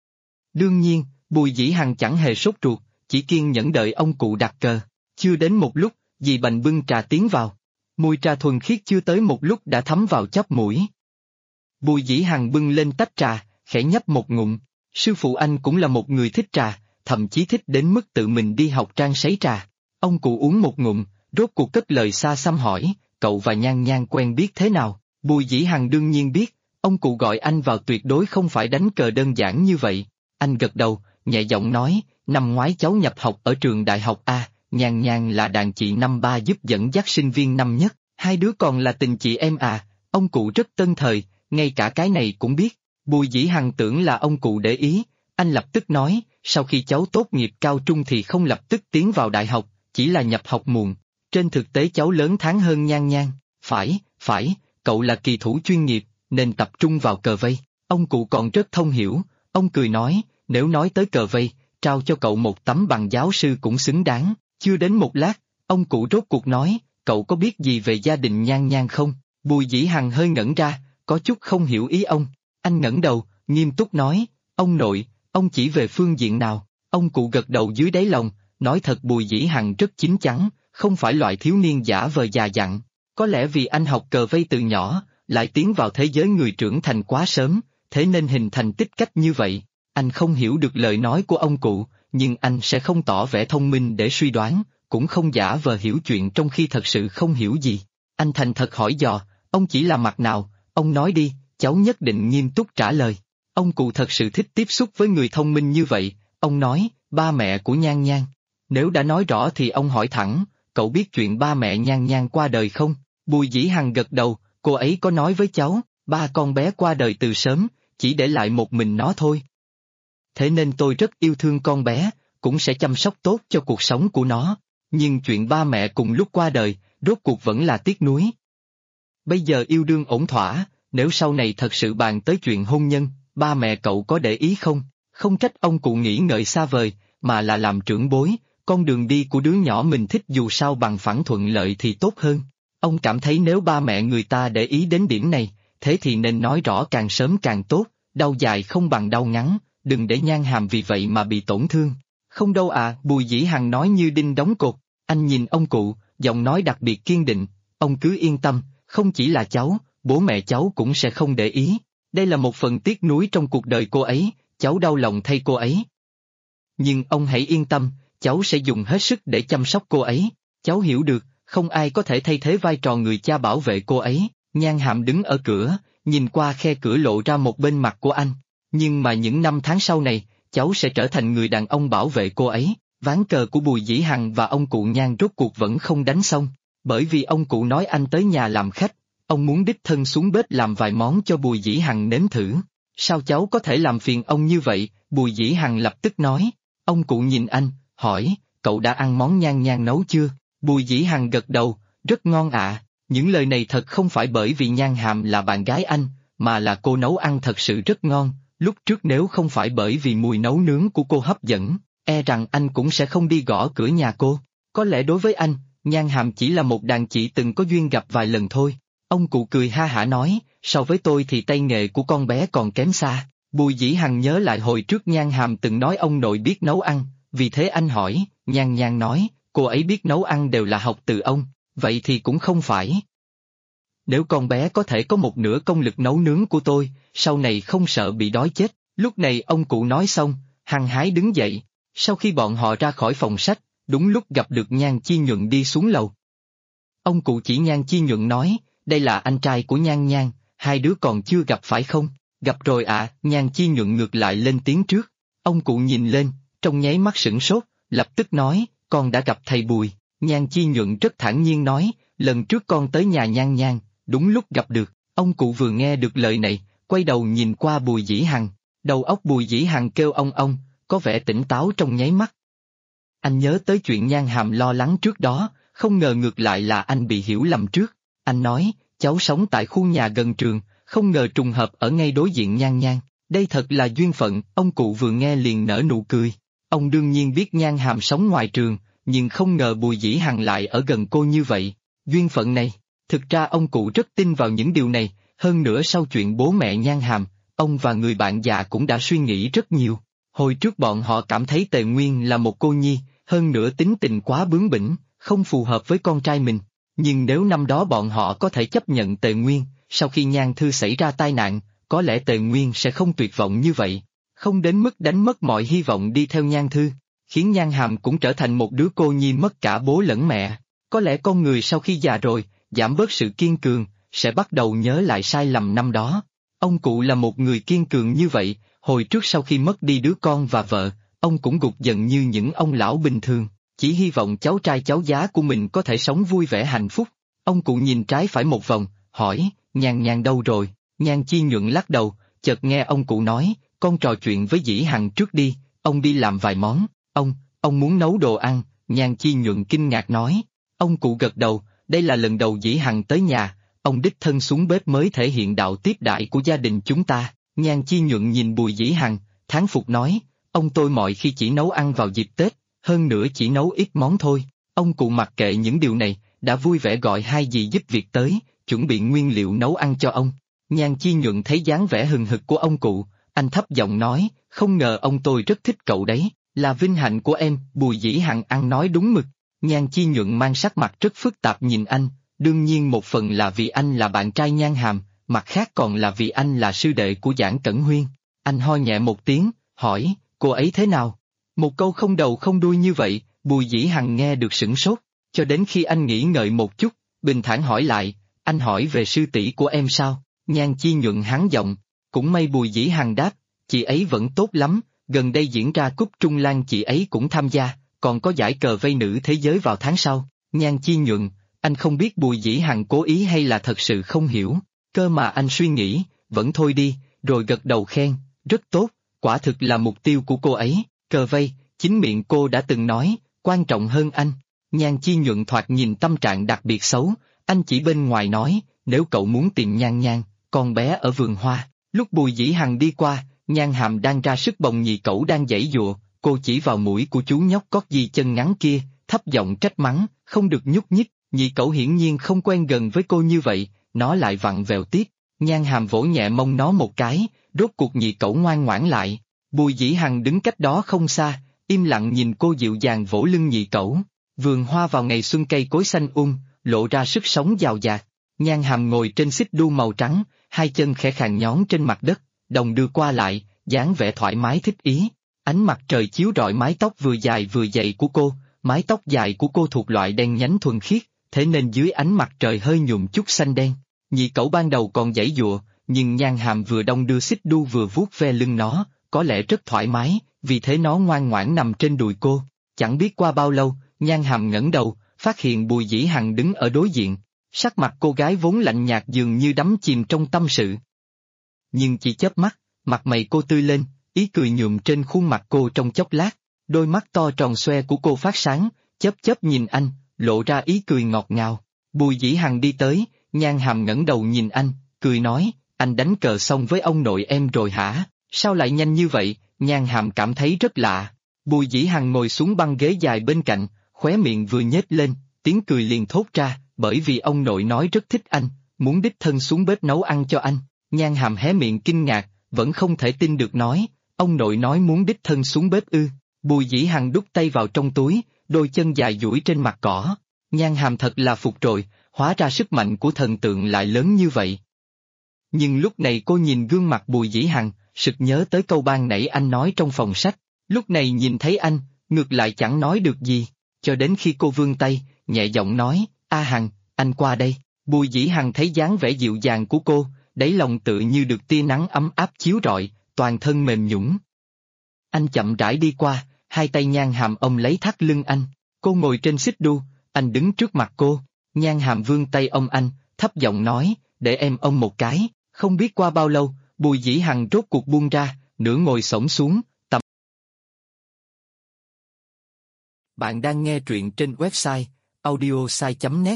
Đương nhiên, Bùi Dĩ Hằng chẳng hề sốt ruột, chỉ kiên nhẫn đợi ông cụ đặt cờ. Chưa đến một lúc, dì Bành bưng trà tiến vào. Mùi trà thuần khiết chưa tới một lúc đã thấm vào chóp mũi. Bùi Dĩ Hằng bưng lên tách trà, khẽ nhấp một ngụm. Sư phụ anh cũng là một người thích trà, thậm chí thích đến mức tự mình đi học trang sấy trà. Ông cụ uống một ngụm, rốt cuộc cất lời xa xăm hỏi, cậu và Nhan Nhan quen biết thế nào? Bùi Dĩ Hằng đương nhiên biết, ông cụ gọi anh vào tuyệt đối không phải đánh cờ đơn giản như vậy. Anh gật đầu, nhẹ giọng nói, năm ngoái cháu nhập học ở trường đại học A, Nhan Nhan là đàn chị năm ba giúp dẫn dắt sinh viên năm nhất, hai đứa còn là tình chị em à. Ông cụ rất tân thời, ngay cả cái này cũng biết. Bùi Dĩ Hằng tưởng là ông cụ để ý, anh lập tức nói, sau khi cháu tốt nghiệp cao trung thì không lập tức tiến vào đại học, chỉ là nhập học muộn. Trên thực tế cháu lớn tháng hơn Nhan Nhan. Phải, cậu là kỳ thủ chuyên nghiệp, nên tập trung vào cờ vây. Ông cụ còn rất thông hiểu, ông cười nói, nếu nói tới cờ vây, trao cho cậu một tấm bằng giáo sư cũng xứng đáng. Chưa đến một lát, ông cụ rốt cuộc nói, cậu có biết gì về gia đình Nhan Nhan không? Bùi Dĩ Hằng hơi ngẩn ra, có chút không hiểu ý ông. Anh ngẩng đầu, nghiêm túc nói, ông nội, ông chỉ về phương diện nào? Ông cụ gật đầu dưới đáy lòng, nói thật Bùi Dĩ Hằng rất chín chắn, không phải loại thiếu niên giả vờ già dặn. Có lẽ vì anh học cờ vây từ nhỏ, lại tiến vào thế giới người trưởng thành quá sớm, thế nên hình thành tích cách như vậy. Anh không hiểu được lời nói của ông cụ, nhưng anh sẽ không tỏ vẻ thông minh để suy đoán, cũng không giả vờ hiểu chuyện trong khi thật sự không hiểu gì. Anh thành thật hỏi dò, ông chỉ là mặt nào, ông nói đi, cháu nhất định nghiêm túc trả lời. Ông cụ thật sự thích tiếp xúc với người thông minh như vậy, ông nói, ba mẹ của Nhan Nhan. Nếu đã nói rõ thì ông hỏi thẳng, cậu biết chuyện ba mẹ Nhan Nhan qua đời không? Bùi Dĩ Hằng gật đầu, cô ấy có nói với cháu, ba con bé qua đời từ sớm, chỉ để lại một mình nó thôi. Thế nên tôi rất yêu thương con bé, cũng sẽ chăm sóc tốt cho cuộc sống của nó. Nhưng chuyện ba mẹ cùng lúc qua đời, rốt cuộc vẫn là tiếc nuối. Bây giờ yêu đương ổn thỏa, nếu sau này thật sự bàn tới chuyện hôn nhân, ba mẹ cậu có để ý không? Không trách ông cụ nghĩ ngợi xa vời, mà là làm trưởng bối, con đường đi của đứa nhỏ mình thích dù sao bằng phẳng thuận lợi thì tốt hơn. Ông cảm thấy nếu ba mẹ người ta để ý đến điểm này, thế thì nên nói rõ càng sớm càng tốt, đau dài không bằng đau ngắn, đừng để Nhan Hàm vì vậy mà bị tổn thương. Không đâu à, Bùi Dĩ Hằng nói như đinh đóng cột, anh nhìn ông cụ, giọng nói đặc biệt kiên định, ông cứ yên tâm, không chỉ là cháu, bố mẹ cháu cũng sẽ không để ý. Đây là một phần tiếc nuối trong cuộc đời cô ấy, cháu đau lòng thay cô ấy. Nhưng ông hãy yên tâm, cháu sẽ dùng hết sức để chăm sóc cô ấy. Cháu hiểu được, không ai có thể thay thế vai trò người cha bảo vệ cô ấy. Nhan Hàm đứng ở cửa, nhìn qua khe cửa lộ ra một bên mặt của anh. Nhưng mà những năm tháng sau này, cháu sẽ trở thành người đàn ông bảo vệ cô ấy. Ván cờ của Bùi Dĩ Hằng và ông cụ Nhan rốt cuộc vẫn không đánh xong, bởi vì ông cụ nói anh tới nhà làm khách, ông muốn đích thân xuống bếp làm vài món cho Bùi Dĩ Hằng nếm thử. Sao cháu có thể làm phiền ông như vậy? Bùi Dĩ Hằng lập tức nói. Ông cụ nhìn anh, hỏi, cậu đã ăn món Nhan Nhan nấu chưa? Bùi Dĩ Hằng gật đầu, rất ngon ạ. Những lời này thật không phải bởi vì Nhan Hàm là bạn gái anh, mà là cô nấu ăn thật sự rất ngon. Lúc trước nếu không phải bởi vì mùi nấu nướng của cô hấp dẫn, e rằng anh cũng sẽ không đi gõ cửa nhà cô. Có lẽ đối với anh, Nhan Hàm chỉ là một đàn chị từng có duyên gặp vài lần thôi. Ông cụ cười ha hả nói, so với tôi thì tay nghề của con bé còn kém xa. Bùi Dĩ Hằng nhớ lại hồi trước Nhan Hàm từng nói ông nội biết nấu ăn, vì thế anh hỏi, Nhan Nhan nói, cô ấy biết nấu ăn đều là học từ ông, vậy thì cũng không phải. Nếu con bé có thể có một nửa công lực nấu nướng của tôi, sau này không sợ bị đói chết. Lúc này ông cụ nói xong, hăng hái đứng dậy. Sau khi bọn họ ra khỏi phòng sách, đúng lúc gặp được Nhan Chi Nhuận đi xuống lầu. Ông cụ chỉ Nhan Chi Nhuận nói, đây là anh trai của Nhan Nhan, hai đứa còn chưa gặp phải không? Gặp rồi ạ. Nhan Chi Nhuận ngược lại lên tiếng trước. Ông cụ nhìn lên, trong nháy mắt sửng sốt, lập tức nói, con đã gặp thầy Bùi. Nhan Chi Nhuận rất thản nhiên nói, lần trước con tới nhà Nhan Nhan, đúng lúc gặp được. Ông cụ vừa nghe được lời này, quay đầu nhìn qua Bùi Dĩ Hằng, đầu óc Bùi Dĩ Hằng kêu ông, có vẻ tỉnh táo trong nháy mắt. Anh nhớ tới chuyện Nhan Hàm lo lắng trước đó, không ngờ ngược lại là anh bị hiểu lầm trước. Anh nói, cháu sống tại khu nhà gần trường, không ngờ trùng hợp ở ngay đối diện Nhan Nhan, đây thật là duyên phận. Ông cụ vừa nghe liền nở nụ cười. Ông đương nhiên biết Nhan Hàm sống ngoài trường, nhưng không ngờ Bùi Dĩ Hằng lại ở gần cô như vậy. Duyên phận này, thực ra ông cụ rất tin vào những điều này, hơn nữa sau chuyện bố mẹ Nhan Hàm, ông và người bạn già cũng đã suy nghĩ rất nhiều. Hồi trước bọn họ cảm thấy Tề Nguyên là một cô nhi, hơn nữa tính tình quá bướng bỉnh, không phù hợp với con trai mình. Nhưng nếu năm đó bọn họ có thể chấp nhận Tề Nguyên, sau khi Nhan Thư xảy ra tai nạn, có lẽ Tề Nguyên sẽ không tuyệt vọng như vậy, không đến mức đánh mất mọi hy vọng đi theo Nhan Thư, khiến Nhan Hàm cũng trở thành một đứa cô nhi mất cả bố lẫn mẹ. Có lẽ con người sau khi già rồi, giảm bớt sự kiên cường, sẽ bắt đầu nhớ lại sai lầm năm đó. Ông cụ là một người kiên cường như vậy, hồi trước sau khi mất đi đứa con và vợ, ông cũng gục giận như những ông lão bình thường, chỉ hy vọng cháu trai cháu giá của mình có thể sống vui vẻ hạnh phúc. Ông cụ nhìn trái phải một vòng, hỏi, Nhan Nhan đâu rồi? Nhan Chi Nhuận lắc đầu, chợt nghe ông cụ nói, con trò chuyện với Dĩ Hằng trước đi, ông đi làm vài món. Ông muốn nấu đồ ăn. Nhan Chi Nhuận kinh ngạc nói. Ông cụ gật đầu, đây là lần đầu Dĩ Hằng tới nhà, ông đích thân xuống bếp mới thể hiện đạo tiếp đãi của gia đình chúng ta. Nhan Chi Nhuận nhìn Bùi Dĩ Hằng, thán phục nói, ông tôi mọi khi chỉ nấu ăn vào dịp Tết, hơn nữa chỉ nấu ít món thôi. Ông cụ mặc kệ những điều này, đã vui vẻ gọi hai dì giúp việc tới, chuẩn bị nguyên liệu nấu ăn cho ông. Nhan Chi Nhuận thấy dáng vẻ hừng hực của ông cụ, anh thấp giọng nói, không ngờ ông tôi rất thích cậu đấy, là vinh hạnh của em. Bùi Dĩ Hằng ăn nói đúng mực. Nhan Chi Nhuận mang sắc mặt rất phức tạp nhìn anh, đương nhiên một phần là vì anh là bạn trai Nhan Hàm, mặt khác còn là vì anh là sư đệ của Giản Cẩn Huyên. Anh ho nhẹ một tiếng, hỏi, cô ấy thế nào? Một câu không đầu không đuôi như vậy, Bùi Dĩ Hằng nghe được sửng sốt, cho đến khi anh nghĩ ngợi một chút, bình thản hỏi lại, anh hỏi về sư tỷ của em sao? Nhan Chi Nhuận hắn giọng, cũng may. Bùi Dĩ Hằng đáp, chị ấy vẫn tốt lắm, gần đây diễn ra cúp Trung Lan chị ấy cũng tham gia, còn có giải cờ vây nữ thế giới vào tháng sau. Nhan Chi Nhuận, anh không biết Bùi Dĩ Hằng cố ý hay là thật sự không hiểu, cơ mà anh suy nghĩ, vẫn thôi đi, rồi gật đầu khen, rất tốt, quả thực là mục tiêu của cô ấy. Cờ vây, chính miệng cô đã từng nói, quan trọng hơn anh. Nhan Chi Nhuận thoạt nhìn tâm trạng đặc biệt xấu, anh chỉ bên ngoài nói, nếu cậu muốn tìm Nhan Nhan, con bé ở vườn hoa. Lúc Bùi Dĩ Hằng đi qua, Nhan Hàm đang ra sức bồng nhì cẩu đang giãy giụa, cô chỉ vào mũi của chú nhóc cót di chân ngắn kia, thấp giọng trách mắng, không được nhúc nhích, nhị cẩu hiển nhiên không quen gần với cô như vậy, nó lại vặn vẹo tiếp, Nhan Hàm vỗ nhẹ mông nó một cái, rốt cuộc nhị cẩu ngoan ngoãn lại. Bùi Dĩ Hằng đứng cách đó không xa, im lặng nhìn cô dịu dàng vỗ lưng nhị cẩu. Vườn hoa vào ngày xuân cây cối xanh lộ ra sức sống giàu dạt. Nhan Hàm ngồi trên xích đu màu trắng, hai chân khẽ khàng nhón trên mặt đất, đồng đưa qua lại, dáng vẻ thoải mái thích ý. Ánh mặt trời chiếu rọi mái tóc vừa dài vừa dày của cô, mái tóc dài của cô thuộc loại đen nhánh thuần khiết, thế nên dưới ánh mặt trời hơi nhuộm chút xanh đen. Nhị cẩu ban đầu còn giãy giụa, nhưng Nhan Hàm vừa đong đưa xích đu vừa vuốt ve lưng nó, có lẽ rất thoải mái, vì thế nó ngoan ngoãn nằm trên đùi cô. Chẳng biết qua bao lâu, Nhan Hàm ngẩng đầu, phát hiện Bùi Dĩ Hằng đứng ở đối diện. Sắc mặt cô gái vốn lạnh nhạt dường như đắm chìm trong tâm sự. Nhưng chỉ chớp mắt, mặt mày cô tươi lên, ý cười nhuộm trên khuôn mặt cô trong chốc lát. Đôi mắt to tròn xoe của cô phát sáng, chớp chớp nhìn anh, lộ ra ý cười ngọt ngào. Bùi Dĩ Hằng đi tới, Nhan Hàm ngẩng đầu nhìn anh, cười nói, anh đánh cờ xong với ông nội em rồi hả? Sao lại nhanh như vậy? Nhan Hàm cảm thấy rất lạ. Bùi Dĩ Hằng ngồi xuống băng ghế dài bên cạnh, khóe miệng vừa nhếch lên, tiếng cười liền thốt ra, bởi vì ông nội nói rất thích anh, muốn đích thân xuống bếp nấu ăn cho anh. Nhan Hàm hé miệng kinh ngạc, vẫn không thể tin được nói, ông nội nói muốn đích thân xuống bếp ư? Bùi Dĩ Hằng đút tay vào trong túi, đôi chân dài duỗi trên mặt cỏ. Nhan Hàm thật là phục rồi, hóa ra sức mạnh của thần tượng lại lớn như vậy. Nhưng lúc này cô nhìn gương mặt Bùi Dĩ Hằng, sực nhớ tới câu ban nãy anh nói trong phòng sách, lúc này nhìn thấy anh, ngược lại chẳng nói được gì, cho đến khi cô vươn tay, nhẹ giọng nói, A Hằng, anh qua đây. Bùi Dĩ Hằng thấy dáng vẻ dịu dàng của cô, đáy lòng tự như được tia nắng ấm áp chiếu rọi, toàn thân mềm nhũn. Anh chậm rãi đi qua, hai tay Nhan Hàm ôm lấy thắt lưng anh, cô ngồi trên xích đu, anh đứng trước mặt cô, Nhan Hàm vươn tay ôm anh, thấp giọng nói, để em ôm một cái. Không biết qua bao lâu, Bùi Dĩ Hằng rốt cuộc buông ra, nửa ngồi xổm xuống, Bạn đang nghe truyện trên website audiosai.net.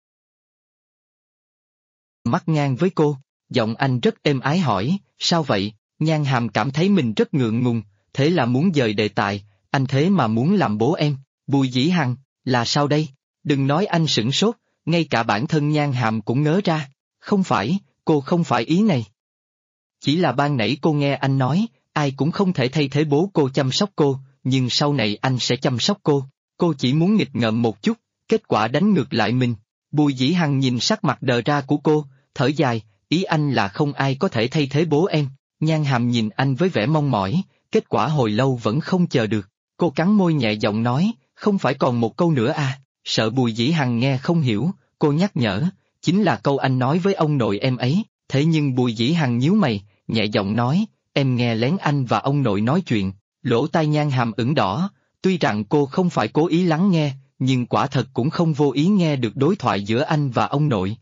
Mắt ngang với cô, giọng anh rất êm ái hỏi, sao vậy? Nhan Hàm cảm thấy mình rất ngượng ngùng, thế là muốn dời đề tài, anh thế mà muốn làm bố em. Bùi Dĩ Hằng, là sao đây? Đừng nói anh sửng sốt, ngay cả bản thân Nhan Hàm cũng ngớ ra. Không phải, cô không phải ý này. Chỉ là ban nãy cô nghe anh nói, ai cũng không thể thay thế bố cô chăm sóc cô, nhưng sau này anh sẽ chăm sóc cô. Cô chỉ muốn nghịch ngợm một chút, kết quả đánh ngược lại mình. Bùi Dĩ Hằng nhìn sắc mặt đờ ra của cô, thở dài, ý anh là không ai có thể thay thế bố em. Nhan Hàm nhìn anh với vẻ mong mỏi, kết quả hồi lâu vẫn không chờ được. Cô cắn môi nhẹ giọng nói, không phải còn một câu nữa à? Sợ Bùi Dĩ Hằng nghe không hiểu, cô nhắc nhở, chính là câu anh nói với ông nội em ấy. Thế nhưng Bùi Dĩ Hằng nhíu mày, nhẹ giọng nói, em nghe lén anh và ông nội nói chuyện. Lỗ tai Nhan Hàm ửng đỏ, tuy rằng cô không phải cố ý lắng nghe, nhưng quả thật cũng không vô ý nghe được đối thoại giữa anh và ông nội.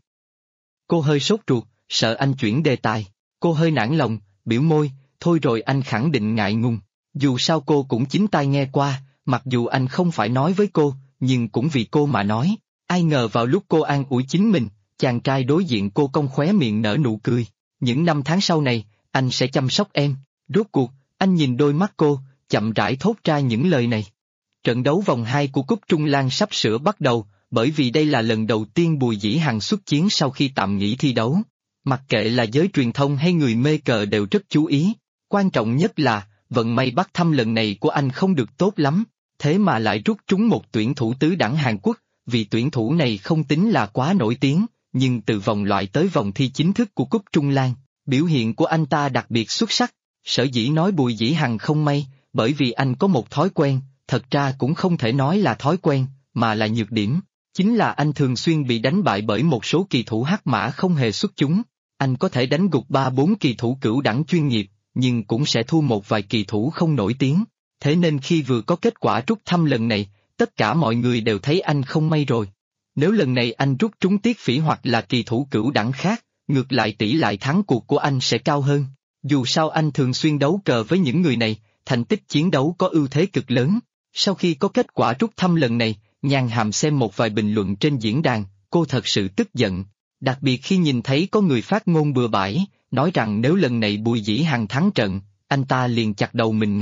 Cô hơi sốt ruột, sợ anh chuyển đề tài, cô hơi nản lòng, biểu môi, thôi rồi anh khẳng định ngại ngùng. Dù sao cô cũng chính tai nghe qua, mặc dù anh không phải nói với cô, nhưng cũng vì cô mà nói. Ai ngờ vào lúc cô an ủi chính mình, chàng trai đối diện cô cong khóe miệng nở nụ cười. Những năm tháng sau này, anh sẽ chăm sóc em. Rốt cuộc, anh nhìn đôi mắt cô, chậm rãi thốt ra những lời này. Trận đấu vòng 2 của Cúp Trung Lan sắp sửa bắt đầu, bởi vì đây là lần đầu tiên Bùi Dĩ Hằng xuất chiến sau khi tạm nghỉ thi đấu. Mặc kệ là giới truyền thông hay người mê cờ đều rất chú ý. Quan trọng nhất là, vận may bắt thăm lần này của anh không được tốt lắm, thế mà lại rút trúng một tuyển thủ tứ đẳng Hàn Quốc, vì tuyển thủ này không tính là quá nổi tiếng, nhưng từ vòng loại tới vòng thi chính thức của Cúp Trung Lan, biểu hiện của anh ta đặc biệt xuất sắc. Sở dĩ nói Bùi Dĩ Hằng không may, bởi vì anh có một thói quen, thật ra cũng không thể nói là thói quen, mà là nhược điểm, chính là anh thường xuyên bị đánh bại bởi một số kỳ thủ hắc mã không hề xuất chúng. Anh có thể đánh gục 3-4 kỳ thủ cửu đẳng chuyên nghiệp, nhưng cũng sẽ thua một vài kỳ thủ không nổi tiếng. Thế nên khi vừa có kết quả rút thăm lần này, tất cả mọi người đều thấy anh không may rồi. Nếu lần này anh rút trúng Tiết Phỉ hoặc là kỳ thủ cửu đẳng khác, ngược lại tỷ lệ thắng cuộc của anh sẽ cao hơn. Dù sao anh thường xuyên đấu cờ với những người này, thành tích chiến đấu có ưu thế cực lớn. Sau khi có kết quả rút thăm lần này, Nhan Hàm xem một vài bình luận trên diễn đàn, cô thật sự tức giận. Đặc biệt khi nhìn thấy có người phát ngôn bừa bãi, nói rằng nếu lần này Bùi Dĩ Hằng thắng trận, anh ta liền chặt đầu mình ngay.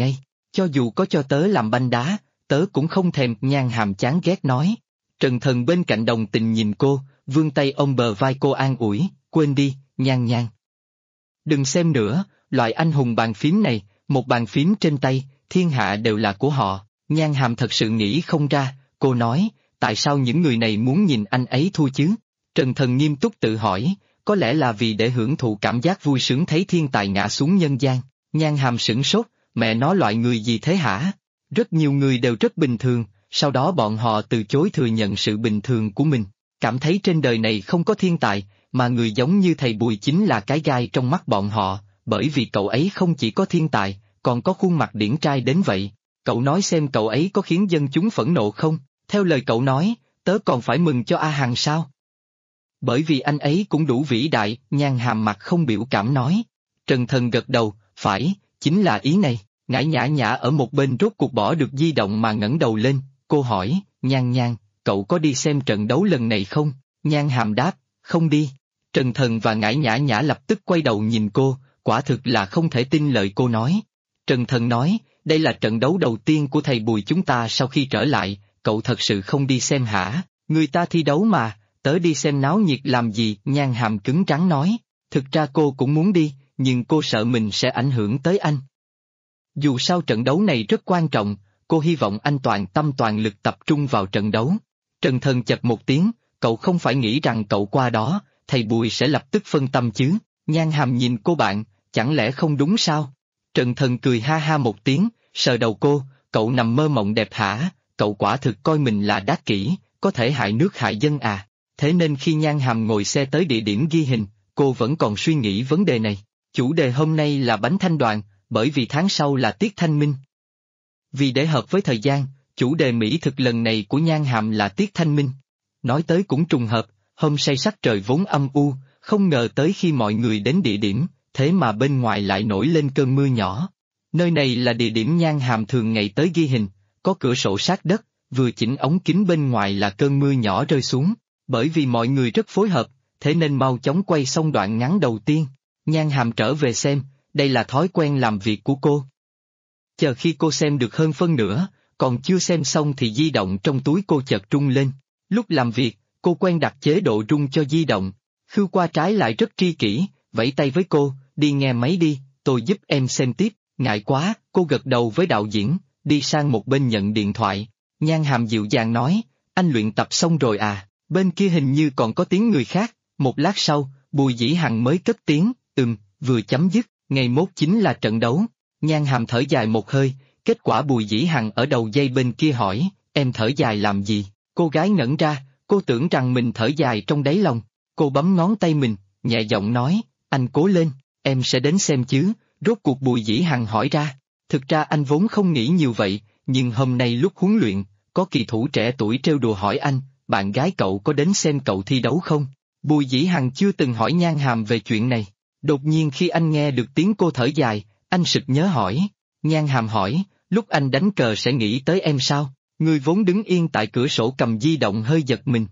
Cho dù có cho tớ làm banh đá, tớ cũng không thèm, Nhan Hàm chán ghét nói. Trần Thần bên cạnh đồng tình nhìn cô, vươn tay ôm bờ vai cô an ủi, quên đi, Nhan Nhan. Đừng xem nữa, loại anh hùng bàn phím này, một bàn phím trên tay, thiên hạ đều là của họ. Nhan Hàm thật sự nghĩ không ra, cô nói, tại sao những người này muốn nhìn anh ấy thua chứ? Trần Thần nghiêm túc tự hỏi, có lẽ là vì để hưởng thụ cảm giác vui sướng thấy thiên tài ngã xuống nhân gian. Nhan Hàm sửng sốt, mẹ nói loại người gì thế hả? Rất nhiều người đều rất bình thường, sau đó bọn họ từ chối thừa nhận sự bình thường của mình, cảm thấy trên đời này không có thiên tài, mà người giống như thầy Bùi chính là cái gai trong mắt bọn họ, bởi vì cậu ấy không chỉ có thiên tài, còn có khuôn mặt điển trai đến vậy. Cậu nói xem cậu ấy có khiến dân chúng phẫn nộ không? Theo lời cậu nói, tớ còn phải mừng cho A Hằng sao? Bởi vì anh ấy cũng đủ vĩ đại, Nhan Hàm mặt không biểu cảm nói. Trần Thần gật đầu, phải, chính là ý này. Ngải Nhã Nhã ở một bên rốt cuộc bỏ được di động mà ngẩng đầu lên, cô hỏi, Nhan Nhan, cậu có đi xem trận đấu lần này không? Nhan Hàm đáp, không đi. Trần Thần và Ngải Nhã Nhã lập tức quay đầu nhìn cô, quả thực là không thể tin lời cô nói. Trần Thần nói, đây là trận đấu đầu tiên của thầy Bùi chúng ta sau khi trở lại, cậu thật sự không đi xem hả? Người ta thi đấu mà, tớ đi xem náo nhiệt làm gì? Nhan Hàm cứng rắn nói, thực ra cô cũng muốn đi, nhưng cô sợ mình sẽ ảnh hưởng tới anh. Dù sao trận đấu này rất quan trọng, cô hy vọng anh toàn tâm toàn lực tập trung vào trận đấu. Trần Thần chật một tiếng, cậu không phải nghĩ rằng cậu qua đó, thầy Bùi sẽ lập tức phân tâm chứ? Nhan Hàm nhìn cô bạn, chẳng lẽ không đúng sao? Trần Thần cười ha ha một tiếng, sờ đầu cô, cậu nằm mơ mộng đẹp hả? Cậu quả thực coi mình là đắc kỷ, có thể hại nước hại dân à? Thế nên khi Nhan Hàm ngồi xe tới địa điểm ghi hình, cô vẫn còn suy nghĩ vấn đề này. Chủ đề hôm nay là bánh thanh đoàn, bởi vì tháng sau là tiết thanh minh. Vì để hợp với thời gian, chủ đề mỹ thực lần này của Nhan Hàm là tiết thanh minh. Nói tới cũng trùng hợp, hôm say sắc trời vốn âm u, không ngờ tới khi mọi người đến địa điểm, thế mà bên ngoài lại nổi lên cơn mưa nhỏ. Nơi này là địa điểm Nhan Hàm thường ngày tới ghi hình, có cửa sổ sát đất, vừa chỉnh ống kính bên ngoài là cơn mưa nhỏ rơi xuống. Bởi vì mọi người rất phối hợp, thế nên mau chóng quay xong đoạn ngắn đầu tiên. Nhan Hàm trở về xem, đây là thói quen làm việc của cô. Chờ khi cô xem được hơn phân nửa, còn chưa xem xong thì di động trong túi cô chợt rung lên. Lúc làm việc, cô quen đặt chế độ rung cho di động. Khư qua trái lại rất tri kỷ, vẫy tay với cô, đi nghe máy đi, tôi giúp em xem tiếp. Ngại quá, cô gật đầu với đạo diễn, đi sang một bên nhận điện thoại. Nhan Hàm dịu dàng nói, anh luyện tập xong rồi à? Bên kia hình như còn có tiếng người khác. Một lát sau, Bùi Dĩ Hằng mới cất tiếng, vừa chấm dứt, ngày mốt chính là trận đấu. Nhan Hàm thở dài một hơi, kết quả Bùi Dĩ Hằng ở đầu dây bên kia hỏi, em thở dài làm gì? Cô gái ngẩn ra, cô tưởng rằng mình thở dài trong đáy lòng. Cô bấm ngón tay mình, nhẹ giọng nói, anh cố lên, em sẽ đến xem chứ. Rốt cuộc Bùi Dĩ Hằng hỏi ra. Thực ra anh vốn không nghĩ nhiều vậy, nhưng hôm nay lúc huấn luyện, có kỳ thủ trẻ tuổi trêu đùa hỏi anh, bạn gái cậu có đến xem cậu thi đấu không? Bùi Dĩ Hằng chưa từng hỏi Nhan Hàm về chuyện này. Đột nhiên khi anh nghe được tiếng cô thở dài, anh sực nhớ hỏi. Nhan Hàm hỏi, lúc anh đánh cờ sẽ nghĩ tới em sao? Người vốn đứng yên tại cửa sổ cầm di động hơi giật mình.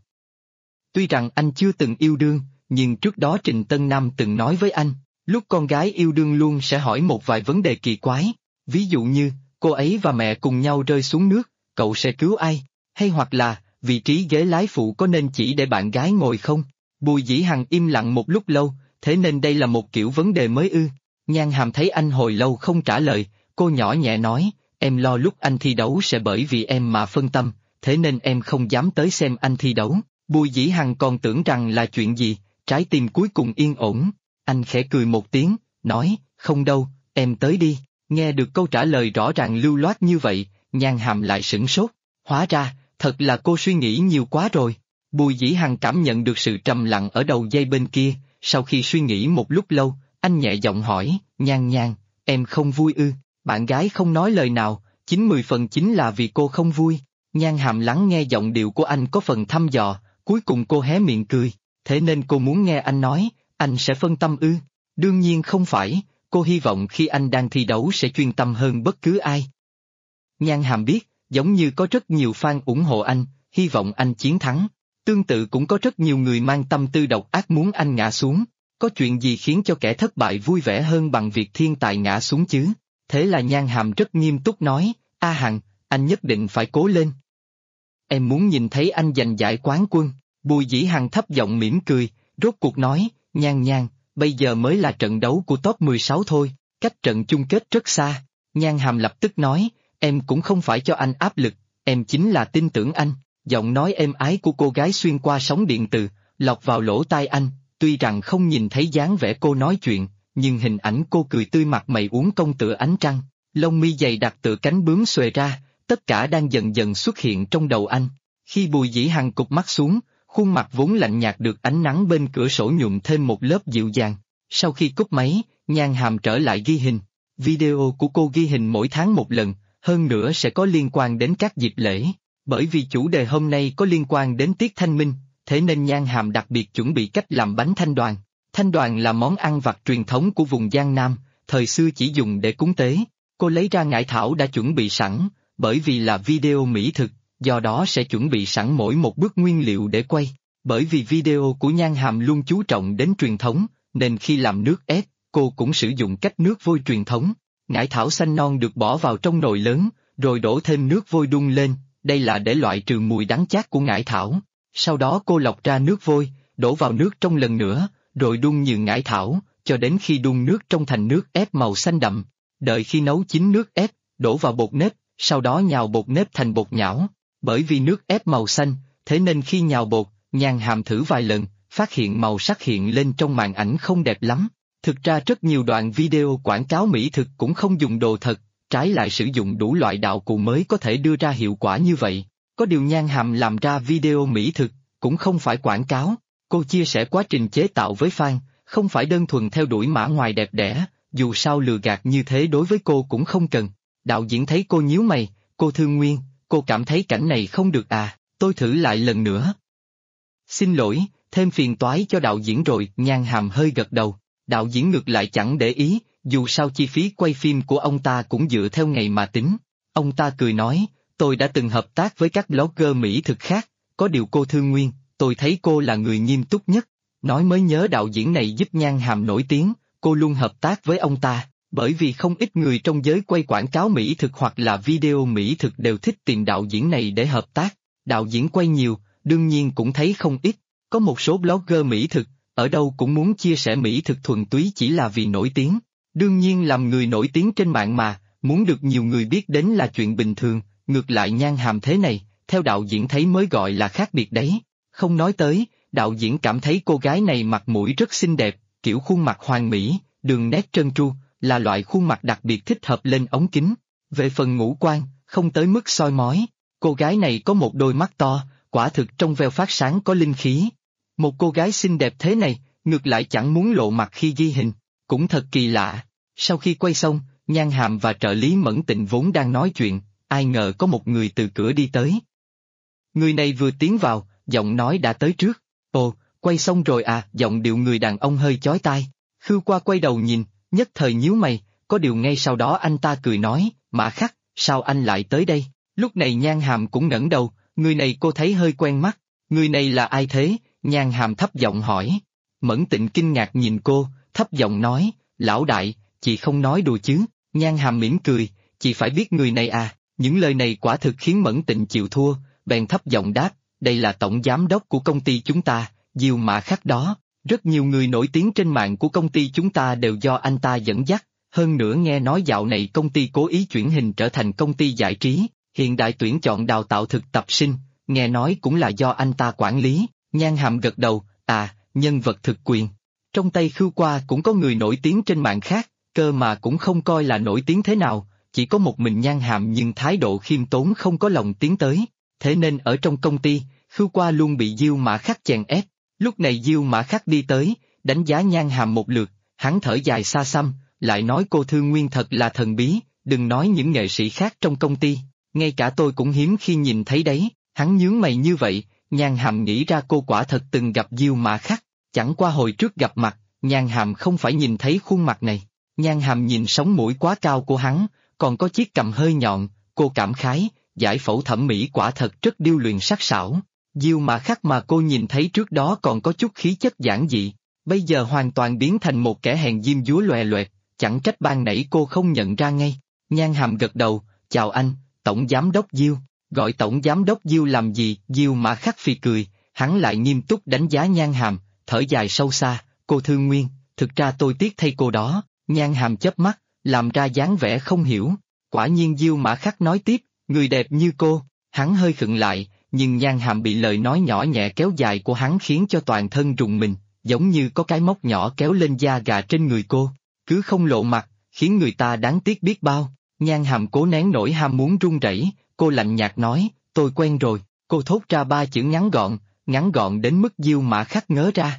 Tuy rằng anh chưa từng yêu đương, nhưng trước đó Trình Tân Nam từng nói với anh, lúc con gái yêu đương luôn sẽ hỏi một vài vấn đề kỳ quái. Ví dụ như, cô ấy và mẹ cùng nhau rơi xuống nước, cậu sẽ cứu ai? Hay hoặc là, vị trí ghế lái phụ có nên chỉ để bạn gái ngồi không? Bùi Dĩ Hằng im lặng một lúc lâu, thế nên đây là một kiểu vấn đề mới ư? Nhan Hàm thấy anh hồi lâu không trả lời, cô nhỏ nhẹ nói, em lo lúc anh thi đấu sẽ bởi vì em mà phân tâm, thế nên em không dám tới xem anh thi đấu. Bùi Dĩ Hằng còn tưởng rằng là chuyện gì, trái tim cuối cùng yên ổn. Anh khẽ cười một tiếng, nói, không đâu, em tới đi. Nghe được câu trả lời rõ ràng lưu loát như vậy, Nhan Hàm lại sửng sốt. Hóa ra, thật là cô suy nghĩ nhiều quá rồi. Bùi Dĩ Hằng cảm nhận được sự trầm lặng ở đầu dây bên kia, sau khi suy nghĩ một lúc lâu, anh nhẹ giọng hỏi, Nhan Nhan, em không vui ư? Bạn gái không nói lời nào, 90% chính là vì cô không vui. Nhan Hàm lắng nghe giọng điệu của anh có phần thăm dò, cuối cùng cô hé miệng cười, thế nên cô muốn nghe anh nói, anh sẽ phân tâm ư? Đương nhiên không phải, cô hy vọng khi anh đang thi đấu sẽ chuyên tâm hơn bất cứ ai. Nhan Hàm biết, giống như có rất nhiều fan ủng hộ anh, hy vọng anh chiến thắng. Tương tự cũng có rất nhiều người mang tâm tư độc ác muốn anh ngã xuống. Có chuyện gì khiến cho kẻ thất bại vui vẻ hơn bằng việc thiên tài ngã xuống chứ? Thế là Nhan Hàm rất nghiêm túc nói, A Hằng, anh nhất định phải cố lên. Em muốn nhìn thấy anh giành giải quán quân. Bùi Dĩ Hằng thấp giọng mỉm cười, rốt cuộc nói, Nhan Nhan, bây giờ mới là trận đấu của top 16 thôi, cách trận chung kết rất xa. Nhan Hàm lập tức nói, em cũng không phải cho anh áp lực, em chính là tin tưởng anh. Giọng nói êm ái của cô gái xuyên qua sóng điện từ, lọt vào lỗ tai anh, tuy rằng không nhìn thấy dáng vẻ cô nói chuyện, nhưng hình ảnh cô cười tươi mặt mày uốn cong tựa ánh trăng, lông mi dày đặc tựa cánh bướm xòe ra, tất cả đang dần dần xuất hiện trong đầu anh. Khi Bùi Dĩ Hằng cụp mắt xuống, khuôn mặt vốn lạnh nhạt được ánh nắng bên cửa sổ nhuộm thêm một lớp dịu dàng. Sau khi cúp máy, Nhan Hàm trở lại ghi hình. Video của cô ghi hình mỗi tháng một lần, hơn nữa sẽ có liên quan đến các dịp lễ. Bởi vì chủ đề hôm nay có liên quan đến tiết thanh minh, thế nên Nhan Hàm đặc biệt chuẩn bị cách làm bánh thanh đoàn. Thanh đoàn là món ăn vặt truyền thống của vùng Giang Nam, thời xưa chỉ dùng để cúng tế. Cô lấy ra ngải thảo đã chuẩn bị sẵn, bởi vì là video mỹ thực, do đó sẽ chuẩn bị sẵn mỗi một bước nguyên liệu để quay. Bởi vì video của Nhan Hàm luôn chú trọng đến truyền thống, nên khi làm nước ép, cô cũng sử dụng cách nước vôi truyền thống. Ngải thảo xanh non được bỏ vào trong nồi lớn, rồi đổ thêm nước vôi đun lên, đây là để loại trừ mùi đắng chát của ngải thảo. Sau đó cô lọc ra nước vôi, đổ vào nước trong lần nữa, rồi đun như ngải thảo, cho đến khi đun nước trong thành nước ép màu xanh đậm. Đợi khi nấu chín nước ép, đổ vào bột nếp, sau đó nhào bột nếp thành bột nhão. Bởi vì nước ép màu xanh, thế nên khi nhào bột, Nhan Hàm thử vài lần, phát hiện màu sắc hiện lên trong màn ảnh không đẹp lắm. Thực ra rất nhiều đoạn video quảng cáo mỹ thực cũng không dùng đồ thật, trái lại sử dụng đủ loại đạo cụ mới có thể đưa ra hiệu quả như vậy. Có điều Nhan Hàm làm ra video mỹ thực, cũng không phải quảng cáo, cô chia sẻ quá trình chế tạo với fan, không phải đơn thuần theo đuổi mã ngoài đẹp đẽ, dù sao lừa gạt như thế đối với cô cũng không cần. Đạo diễn thấy cô nhíu mày, cô Thương Nguyên, cô cảm thấy cảnh này không được à, tôi thử lại lần nữa. Xin lỗi, thêm phiền toái cho đạo diễn rồi, Nhan Hàm hơi gật đầu. Đạo diễn ngược lại chẳng để ý, dù sao chi phí quay phim của ông ta cũng dựa theo ngày mà tính. Ông ta cười nói, tôi đã từng hợp tác với các blogger mỹ thực khác, có điều cô Thương Nguyên, tôi thấy cô là người nghiêm túc nhất. Nói mới nhớ đạo diễn này giúp Nhan Hàm nổi tiếng, cô luôn hợp tác với ông ta, bởi vì không ít người trong giới quay quảng cáo mỹ thực hoặc là video mỹ thực đều thích tìm đạo diễn này để hợp tác. Đạo diễn quay nhiều, đương nhiên cũng thấy không ít, có một số blogger mỹ thực, ở đâu cũng muốn chia sẻ mỹ thực thuần túy chỉ là vì nổi tiếng. Đương nhiên làm người nổi tiếng trên mạng mà, muốn được nhiều người biết đến là chuyện bình thường, ngược lại Nhan Hàm thế này, theo đạo diễn thấy mới gọi là khác biệt đấy. Không nói tới, đạo diễn cảm thấy cô gái này mặt mũi rất xinh đẹp, kiểu khuôn mặt hoàn mỹ, đường nét trơn tru, là loại khuôn mặt đặc biệt thích hợp lên ống kính. Về phần ngũ quan, không tới mức soi mói, cô gái này có một đôi mắt to, quả thực trong veo phát sáng có linh khí. Một cô gái xinh đẹp thế này, ngược lại chẳng muốn lộ mặt khi ghi hình, cũng thật kỳ lạ. Sau khi quay xong, Nhan Hàm và trợ lý Mẫn Tịnh vốn đang nói chuyện, ai ngờ có một người từ cửa đi tới. Người này vừa tiến vào, giọng nói đã tới trước. Ồ, quay xong rồi à, giọng điệu người đàn ông hơi chói tai. Khư Qua quay đầu nhìn, nhất thời nhíu mày, có điều ngay sau đó anh ta cười nói, Mã Khắc, sao anh lại tới đây? Lúc này Nhan Hàm cũng ngẩng đầu, người này cô thấy hơi quen mắt, người này là ai thế? Nhan Hàm thấp giọng hỏi. Mẫn Tịnh kinh ngạc nhìn cô, thấp giọng nói, lão đại, chị không nói đùa chứ? Nhan Hàm mỉm cười, chị phải biết người này à? Những lời này quả thực khiến Mẫn Tịnh chịu thua, bèn thấp giọng đáp, đây là tổng giám đốc của công ty chúng ta, Diêu Mã Khắc đó. Rất nhiều người nổi tiếng trên mạng của công ty chúng ta đều do anh ta dẫn dắt, hơn nữa nghe nói dạo này công ty cố ý chuyển hình trở thành công ty giải trí, hiện đại tuyển chọn đào tạo thực tập sinh, nghe nói cũng là do anh ta quản lý. Nhan Hàm gật đầu, à, nhân vật thực quyền. Trong tay Khư Qua cũng có người nổi tiếng trên mạng khác, cơ mà cũng không coi là nổi tiếng thế nào, chỉ có một mình Nhan Hàm nhưng thái độ khiêm tốn không có lòng tiến tới, thế nên ở trong công ty, Khư Qua luôn bị Diêu Mã Khắc chèn ép. Lúc này Diêu Mã Khắc đi tới, đánh giá Nhan Hàm một lượt, hắn thở dài xa xăm, lại nói cô Thương Nguyên thật là thần bí, đừng nói những nghệ sĩ khác trong công ty, ngay cả tôi cũng hiếm khi nhìn thấy đấy. Hắn nhướng mày như vậy, Nhan Hàm nghĩ ra cô quả thật từng gặp Diêu Mã Khắc, chẳng qua hồi trước gặp mặt, Nhan Hàm không phải nhìn thấy khuôn mặt này. Nhan Hàm nhìn sống mũi quá cao của hắn, còn có chiếc cằm hơi nhọn, cô cảm khái, giải phẫu thẩm mỹ quả thật rất điêu luyện sắc sảo. Diêu Mã Khắc mà cô nhìn thấy trước đó còn có chút khí chất giản dị, bây giờ hoàn toàn biến thành một kẻ hèn diêm dúa loè loẹt, chẳng trách ban nãy cô không nhận ra ngay. Nhan Hàm gật đầu, chào anh, Tổng Giám đốc Diêu. Gọi Tổng Giám đốc Diêu làm gì? Diêu Mã Khắc phì cười, hắn lại nghiêm túc đánh giá Nhan Hàm, thở dài sâu xa, cô Thương Nguyên, thực ra tôi tiếc thay cô đó. Nhan Hàm chớp mắt, làm ra dáng vẻ không hiểu. Quả nhiên Diêu Mã Khắc nói tiếp, người đẹp như cô. Hắn hơi khựng lại, nhưng Nhan Hàm bị lời nói nhỏ nhẹ kéo dài của hắn khiến cho toàn thân rùng mình, giống như có cái móc nhỏ kéo lên da gà trên người cô. Cứ không lộ mặt, khiến người ta đáng tiếc biết bao. Nhan Hàm cố nén nỗi ham muốn run rẩy, cô lạnh nhạt nói, tôi quen rồi. Cô thốt ra 3 chữ ngắn gọn đến mức Diêu Mã Khắc ngớ ra.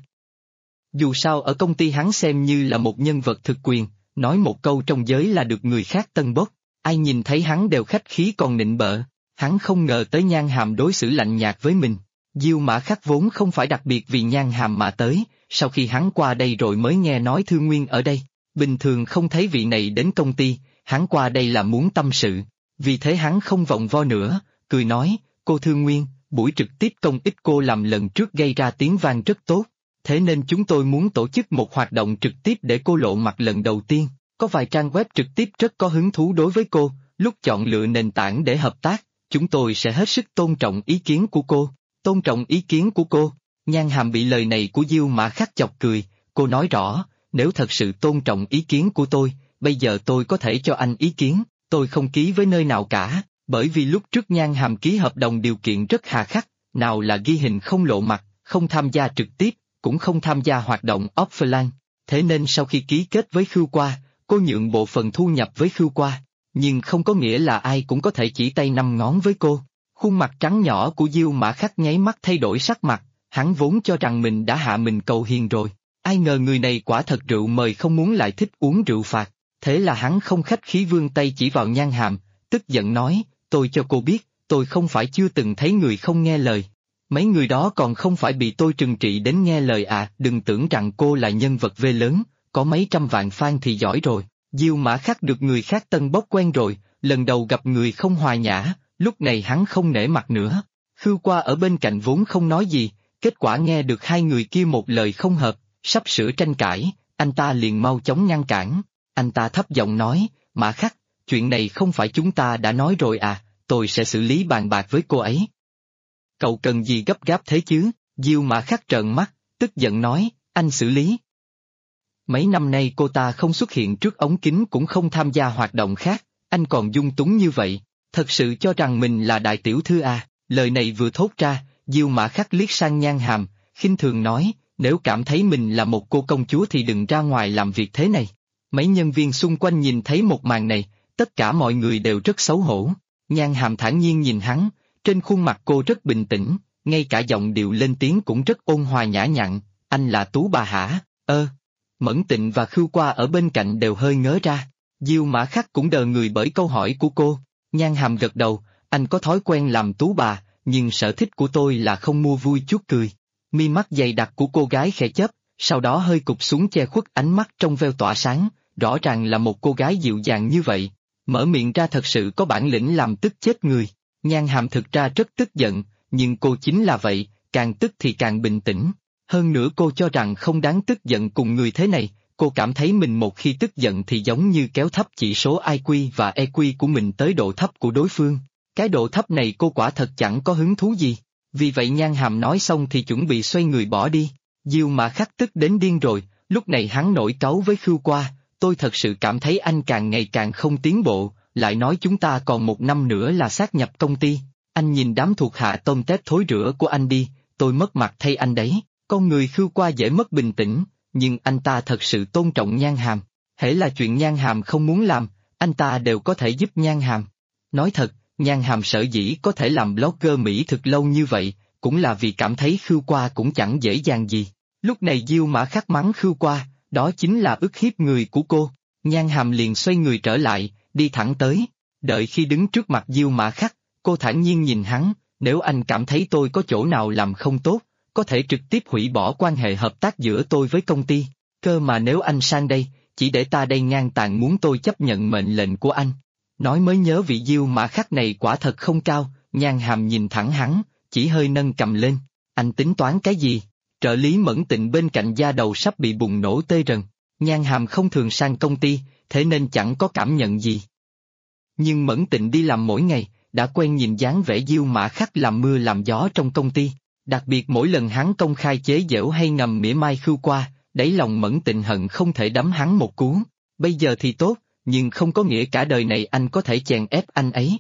Dù sao ở công ty hắn xem như là một nhân vật thực quyền, nói một câu trong giới là được người khác tân bốc, ai nhìn thấy hắn đều khách khí còn nịnh bợ. Hắn không ngờ tới Nhan Hàm đối xử lạnh nhạt với mình. Diêu Mã Khắc vốn không phải đặc biệt vì Nhan Hàm mà tới, sau khi hắn qua đây rồi mới nghe nói Thương Nguyên ở đây. Bình thường không thấy vị này đến công ty, hắn qua đây là muốn tâm sự. Vì thế hắn không vòng vo nữa, cười nói, cô Thương Nguyên, buổi trực tiếp công ích cô làm lần trước gây ra tiếng vang rất tốt. Thế nên chúng tôi muốn tổ chức một hoạt động trực tiếp để cô lộ mặt lần đầu tiên. Có vài trang web trực tiếp rất có hứng thú đối với cô, lúc chọn lựa nền tảng để hợp tác, chúng tôi sẽ hết sức tôn trọng ý kiến của cô. Tôn trọng ý kiến của cô? Nhan Hàm bị lời này của Diêu Mã Khắc chọc cười, cô nói rõ, nếu thật sự tôn trọng ý kiến của tôi, bây giờ tôi có thể cho anh ý kiến, tôi không ký với nơi nào cả, bởi vì lúc trước Nhan Hàm ký hợp đồng điều kiện rất hà khắc, nào là ghi hình không lộ mặt, không tham gia trực tiếp, cũng không tham gia hoạt động offline, thế nên sau khi ký kết với Khưu Qua, cô nhượng bộ phận thu nhập với Khưu Qua, nhưng không có nghĩa là ai cũng có thể chỉ tay 5 ngón với cô. Khuôn mặt trắng nhỏ của Diêu Mã Khắc nháy mắt thay đổi sắc mặt, hắn vốn cho rằng mình đã hạ mình cầu hiền rồi, ai ngờ người này quả thật rượu mời không muốn lại thích uống rượu phạt, thế là hắn không khách khí vươn tay chỉ vào Nhan Hàm, tức giận nói, tôi cho cô biết, tôi không phải chưa từng thấy người không nghe lời. Mấy người đó còn không phải bị tôi trừng trị đến nghe lời à, đừng tưởng rằng cô là nhân vật V lớn, có mấy trăm vạn fan thì giỏi rồi. Diêu Mã Khắc được người khác tân bốc quen rồi, lần đầu gặp người không hòa nhã, lúc này hắn không nể mặt nữa. Khưu Qua ở bên cạnh vốn không nói gì, kết quả nghe được hai người kia một lời không hợp, sắp sửa tranh cãi, anh ta liền mau chóng ngăn cản. Anh ta thấp giọng nói, Mã Khắc, chuyện này không phải chúng ta đã nói rồi à, tôi sẽ xử lý bàn bạc với cô ấy. Cậu cần gì gấp gáp thế chứ? Diêu Mã Khắc trợn mắt, tức giận nói, anh xử lý. Mấy năm nay cô ta không xuất hiện trước ống kính cũng không tham gia hoạt động khác, anh còn dung túng như vậy, thật sự cho rằng mình là đại tiểu thư à? Lời này vừa thốt ra, Diêu Mã Khắc liếc sang Nhan Hàm, khinh thường nói, nếu cảm thấy mình là một cô công chúa thì đừng ra ngoài làm việc thế này. Mấy nhân viên xung quanh nhìn thấy một màn này, tất cả mọi người đều rất xấu hổ. Nhan Hàm thản nhiên nhìn hắn, trên khuôn mặt cô rất bình tĩnh, ngay cả giọng điệu lên tiếng cũng rất ôn hòa nhã nhặn, anh là Tú Bà hả? Mẫn Tịnh và Khưu Qua ở bên cạnh đều hơi ngớ ra. Diêu Mã Khắc cũng đờ người bởi câu hỏi của cô. Nhan Hàm gật đầu, anh có thói quen làm Tú Bà, nhưng sở thích của tôi là không mua vui chuốt cười. Mi mắt dày đặc của cô gái khẽ chớp, sau đó hơi cụp xuống che khuất ánh mắt trong veo tỏa sáng, rõ ràng là một cô gái dịu dàng như vậy. Mở miệng ra thật sự có bản lĩnh làm tức chết người. Nhan Hàm thực ra rất tức giận, nhưng cô chính là vậy, càng tức thì càng bình tĩnh. Hơn nữa cô cho rằng không đáng tức giận cùng người thế này, cô cảm thấy mình một khi tức giận thì giống như kéo thấp chỉ số IQ và EQ của mình tới độ thấp của đối phương. Cái độ thấp này cô quả thật chẳng có hứng thú gì. Vì vậy Nhan Hàm nói xong thì chuẩn bị xoay người bỏ đi. Diêu Mã Khắc tức đến điên rồi, lúc này hắn nổi cáu với Khưu Qua, tôi thật sự cảm thấy anh càng ngày càng không tiến bộ, lại nói chúng ta còn 1 năm nữa là sát nhập công ty. Anh nhìn đám thuộc hạ tôm tép thối rữa của anh đi, tôi mất mặt thay anh đấy. Con người Khưu Qua dễ mất bình tĩnh, nhưng anh ta thật sự tôn trọng Nhan Hàm. Hễ là chuyện Nhan Hàm không muốn làm, anh ta đều có thể giúp Nhan Hàm. Nói thật, Nhan Hàm sở dĩ có thể làm blogger Mỹ thực lâu như vậy, cũng là vì cảm thấy Khưu Qua cũng chẳng dễ dàng gì. Lúc này Diêu Mã Khắc mắng Khưu Qua, đó chính là ức hiếp người của cô. Nhan Hàm liền xoay người trở lại, đi thẳng tới. Đợi khi đứng trước mặt Diêu Mã Khắc, cô thản nhiên nhìn hắn, nếu anh cảm thấy tôi có chỗ nào làm không tốt, có thể trực tiếp hủy bỏ quan hệ hợp tác giữa tôi với công ty. Cơ mà nếu anh sang đây, chỉ để ta đây ngang tàn muốn tôi chấp nhận mệnh lệnh của anh. Nói mới nhớ vị Diêu Mã Khắc này quả thật không cao, Nhan Hàm nhìn thẳng hắn, chỉ hơi nâng cầm lên. Anh tính toán cái gì? Trợ lý Mẫn Tịnh bên cạnh da đầu sắp bị bùng nổ tê rần. Nhan Hàm không thường sang công ty, thế nên chẳng có cảm nhận gì. Nhưng Mẫn Tịnh đi làm mỗi ngày, đã quen nhìn dáng vẻ Diêu Mã Khắc làm mưa làm gió trong công ty. Đặc biệt mỗi lần hắn công khai chế giễu hay ngầm mỉa mai Khưu Qua, đáy lòng Mẫn Tịnh hận không thể đấm hắn một cú. Bây giờ thì tốt, nhưng không có nghĩa cả đời này anh có thể chèn ép anh ấy.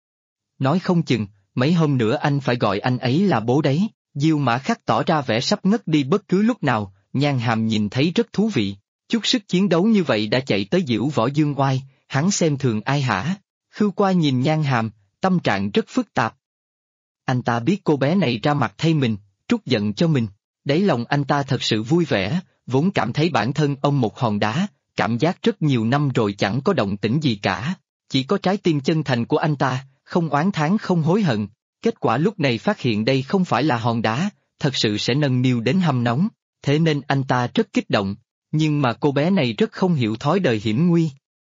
Nói không chừng, mấy hôm nữa anh phải gọi anh ấy là bố đấy. Diêu Mã Khắc tỏ ra vẻ sắp ngất đi bất cứ lúc nào, Nhan Hàm nhìn thấy rất thú vị. Chút sức chiến đấu như vậy đã chạy tới diễu võ dương oai, hắn xem thường ai hả? Khưu Qua nhìn Nhan Hàm, tâm trạng rất phức tạp. Anh ta biết cô bé này ra mặt thay mình, trút giận cho mình. Đáy lòng anh ta thật sự vui vẻ, vốn cảm thấy bản thân ông một hòn đá, cảm giác rất nhiều năm rồi chẳng có động tĩnh gì cả. Chỉ có trái tim chân thành của anh ta, không oán thán không hối hận. Kết quả lúc này phát hiện đây không phải là hòn đá, thật sự sẽ nâng niu đến hâm nóng, thế nên anh ta rất kích động. Nhưng mà cô bé này rất không hiểu thói đời hiểm nguy.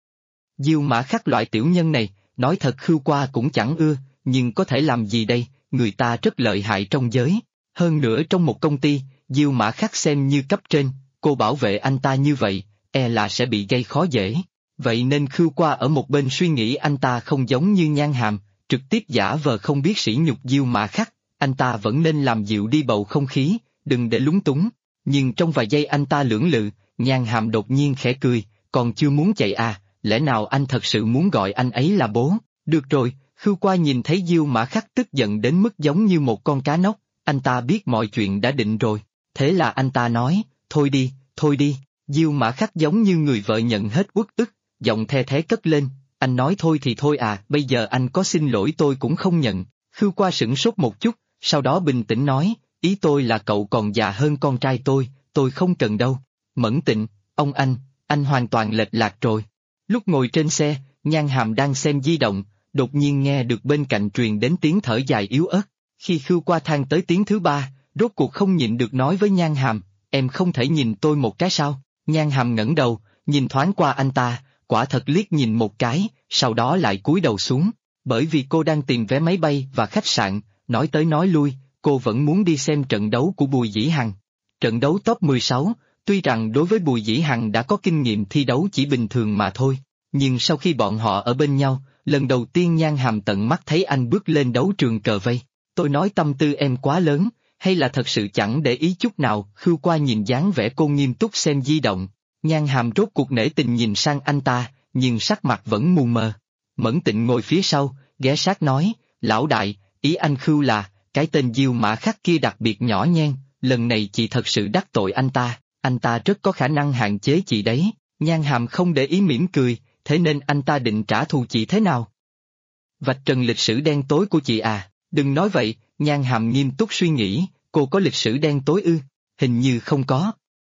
Diêu Mã Khắc loại tiểu nhân này, nói thật Khưu Qua cũng chẳng ưa, nhưng có thể làm gì đây, người ta rất lợi hại trong giới. Hơn nữa trong một công ty, Diêu Mã Khắc xem như cấp trên, cô bảo vệ anh ta như vậy, e là sẽ bị gây khó dễ. Vậy nên Khưu Qua ở một bên suy nghĩ anh ta không giống như Nhan Hàm, trực tiếp giả vờ không biết sỉ nhục Diêu Mã Khắc, anh ta vẫn nên làm dịu đi bầu không khí, đừng để lúng túng. Nhưng trong vài giây anh ta lưỡng lự, Nhan Hàm đột nhiên khẽ cười, còn chưa muốn chạy à, lẽ nào anh thật sự muốn gọi anh ấy là bố? Được rồi, Khưu Qua nhìn thấy Diêu Mã Khắc tức giận đến mức giống như một con cá nóc, anh ta biết mọi chuyện đã định rồi, thế là anh ta nói, thôi đi, Diêu Mã Khắc giống như người vợ nhận hết uất ức, giọng the thé cất lên, anh nói thôi thì thôi à, bây giờ anh có xin lỗi tôi cũng không nhận. Khưu Qua sửng sốt một chút, sau đó bình tĩnh nói, ý tôi là cậu còn già hơn con trai tôi không cần đâu. Mẫn Tịnh, ông anh hoàn toàn lệch lạc rồi. Lúc ngồi trên xe, Nhan Hàm đang xem di động, đột nhiên nghe được bên cạnh truyền đến tiếng thở dài yếu ớt. Khi Khưu Qua than tới tiếng thứ ba, rốt cuộc không nhịn được nói với Nhan Hàm, em không thể nhìn tôi một cái sao? Nhan Hàm ngẩng đầu, nhìn thoáng qua anh ta, quả thật liếc nhìn một cái, sau đó lại cúi đầu xuống. Bởi vì cô đang tìm vé máy bay và khách sạn, nói tới nói lui, cô vẫn muốn đi xem trận đấu của Bùi Dĩ Hằng. Trận đấu top 16, tuy rằng đối với Bùi Dĩ Hằng đã có kinh nghiệm thi đấu chỉ bình thường mà thôi, nhưng sau khi bọn họ ở bên nhau, lần đầu tiên Nhan Hàm tận mắt thấy anh bước lên đấu trường cờ vây. Tôi nói tâm tư em quá lớn, hay là thật sự chẳng để ý chút nào? Khưu Qua nhìn dáng vẻ cô nghiêm túc xem di động, Nhan Hàm rốt cuộc nể tình nhìn sang anh ta, nhưng sắc mặt vẫn mù mờ. Mẫn Tịnh ngồi phía sau, ghé sát nói, lão đại, ý anh Khưu là, cái tên Diêu Mã Khắc kia đặc biệt nhỏ nhen, lần này chị thật sự đắc tội anh ta rất có khả năng hạn chế chị đấy. Nhan Hàm không để ý mỉm cười, thế nên anh ta định trả thù chị thế nào? Vạch trần lịch sử đen tối của chị à? Đừng nói vậy, Nhan Hàm nghiêm túc suy nghĩ, cô có lịch sử đen tối ư? Hình như không có.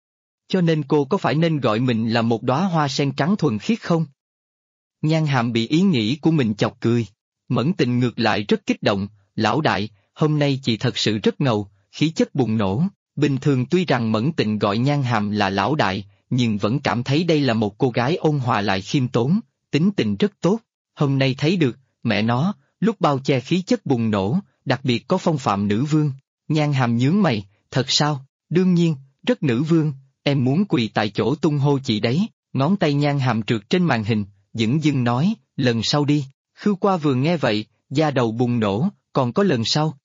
Cho nên cô có phải nên gọi mình là một đóa hoa sen trắng thuần khiết không? Nhan Hàm bị ý nghĩ của mình chọc cười. Mẫn Tịnh ngược lại rất kích động, lão đại, hôm nay chị thật sự rất ngầu, khí chất bùng nổ. Bình thường tuy rằng Mẫn Tịnh gọi Nhan Hàm là lão đại, nhưng vẫn cảm thấy đây là một cô gái ôn hòa lại khiêm tốn, tính tình rất tốt. Hôm nay thấy được, mẹ nó, lúc bao che khí chất bùng nổ, đặc biệt có phong phạm nữ vương. Nhan Hàm nhướng mày, thật sao? Đương nhiên, rất nữ vương, em muốn quỳ tại chỗ tung hô chị đấy. Ngón tay Nhan Hàm trượt trên màn hình, dửng dưng nói, lần sau đi. Khưu Qua vừa nghe vậy, da đầu bùng nổ, còn có lần sau?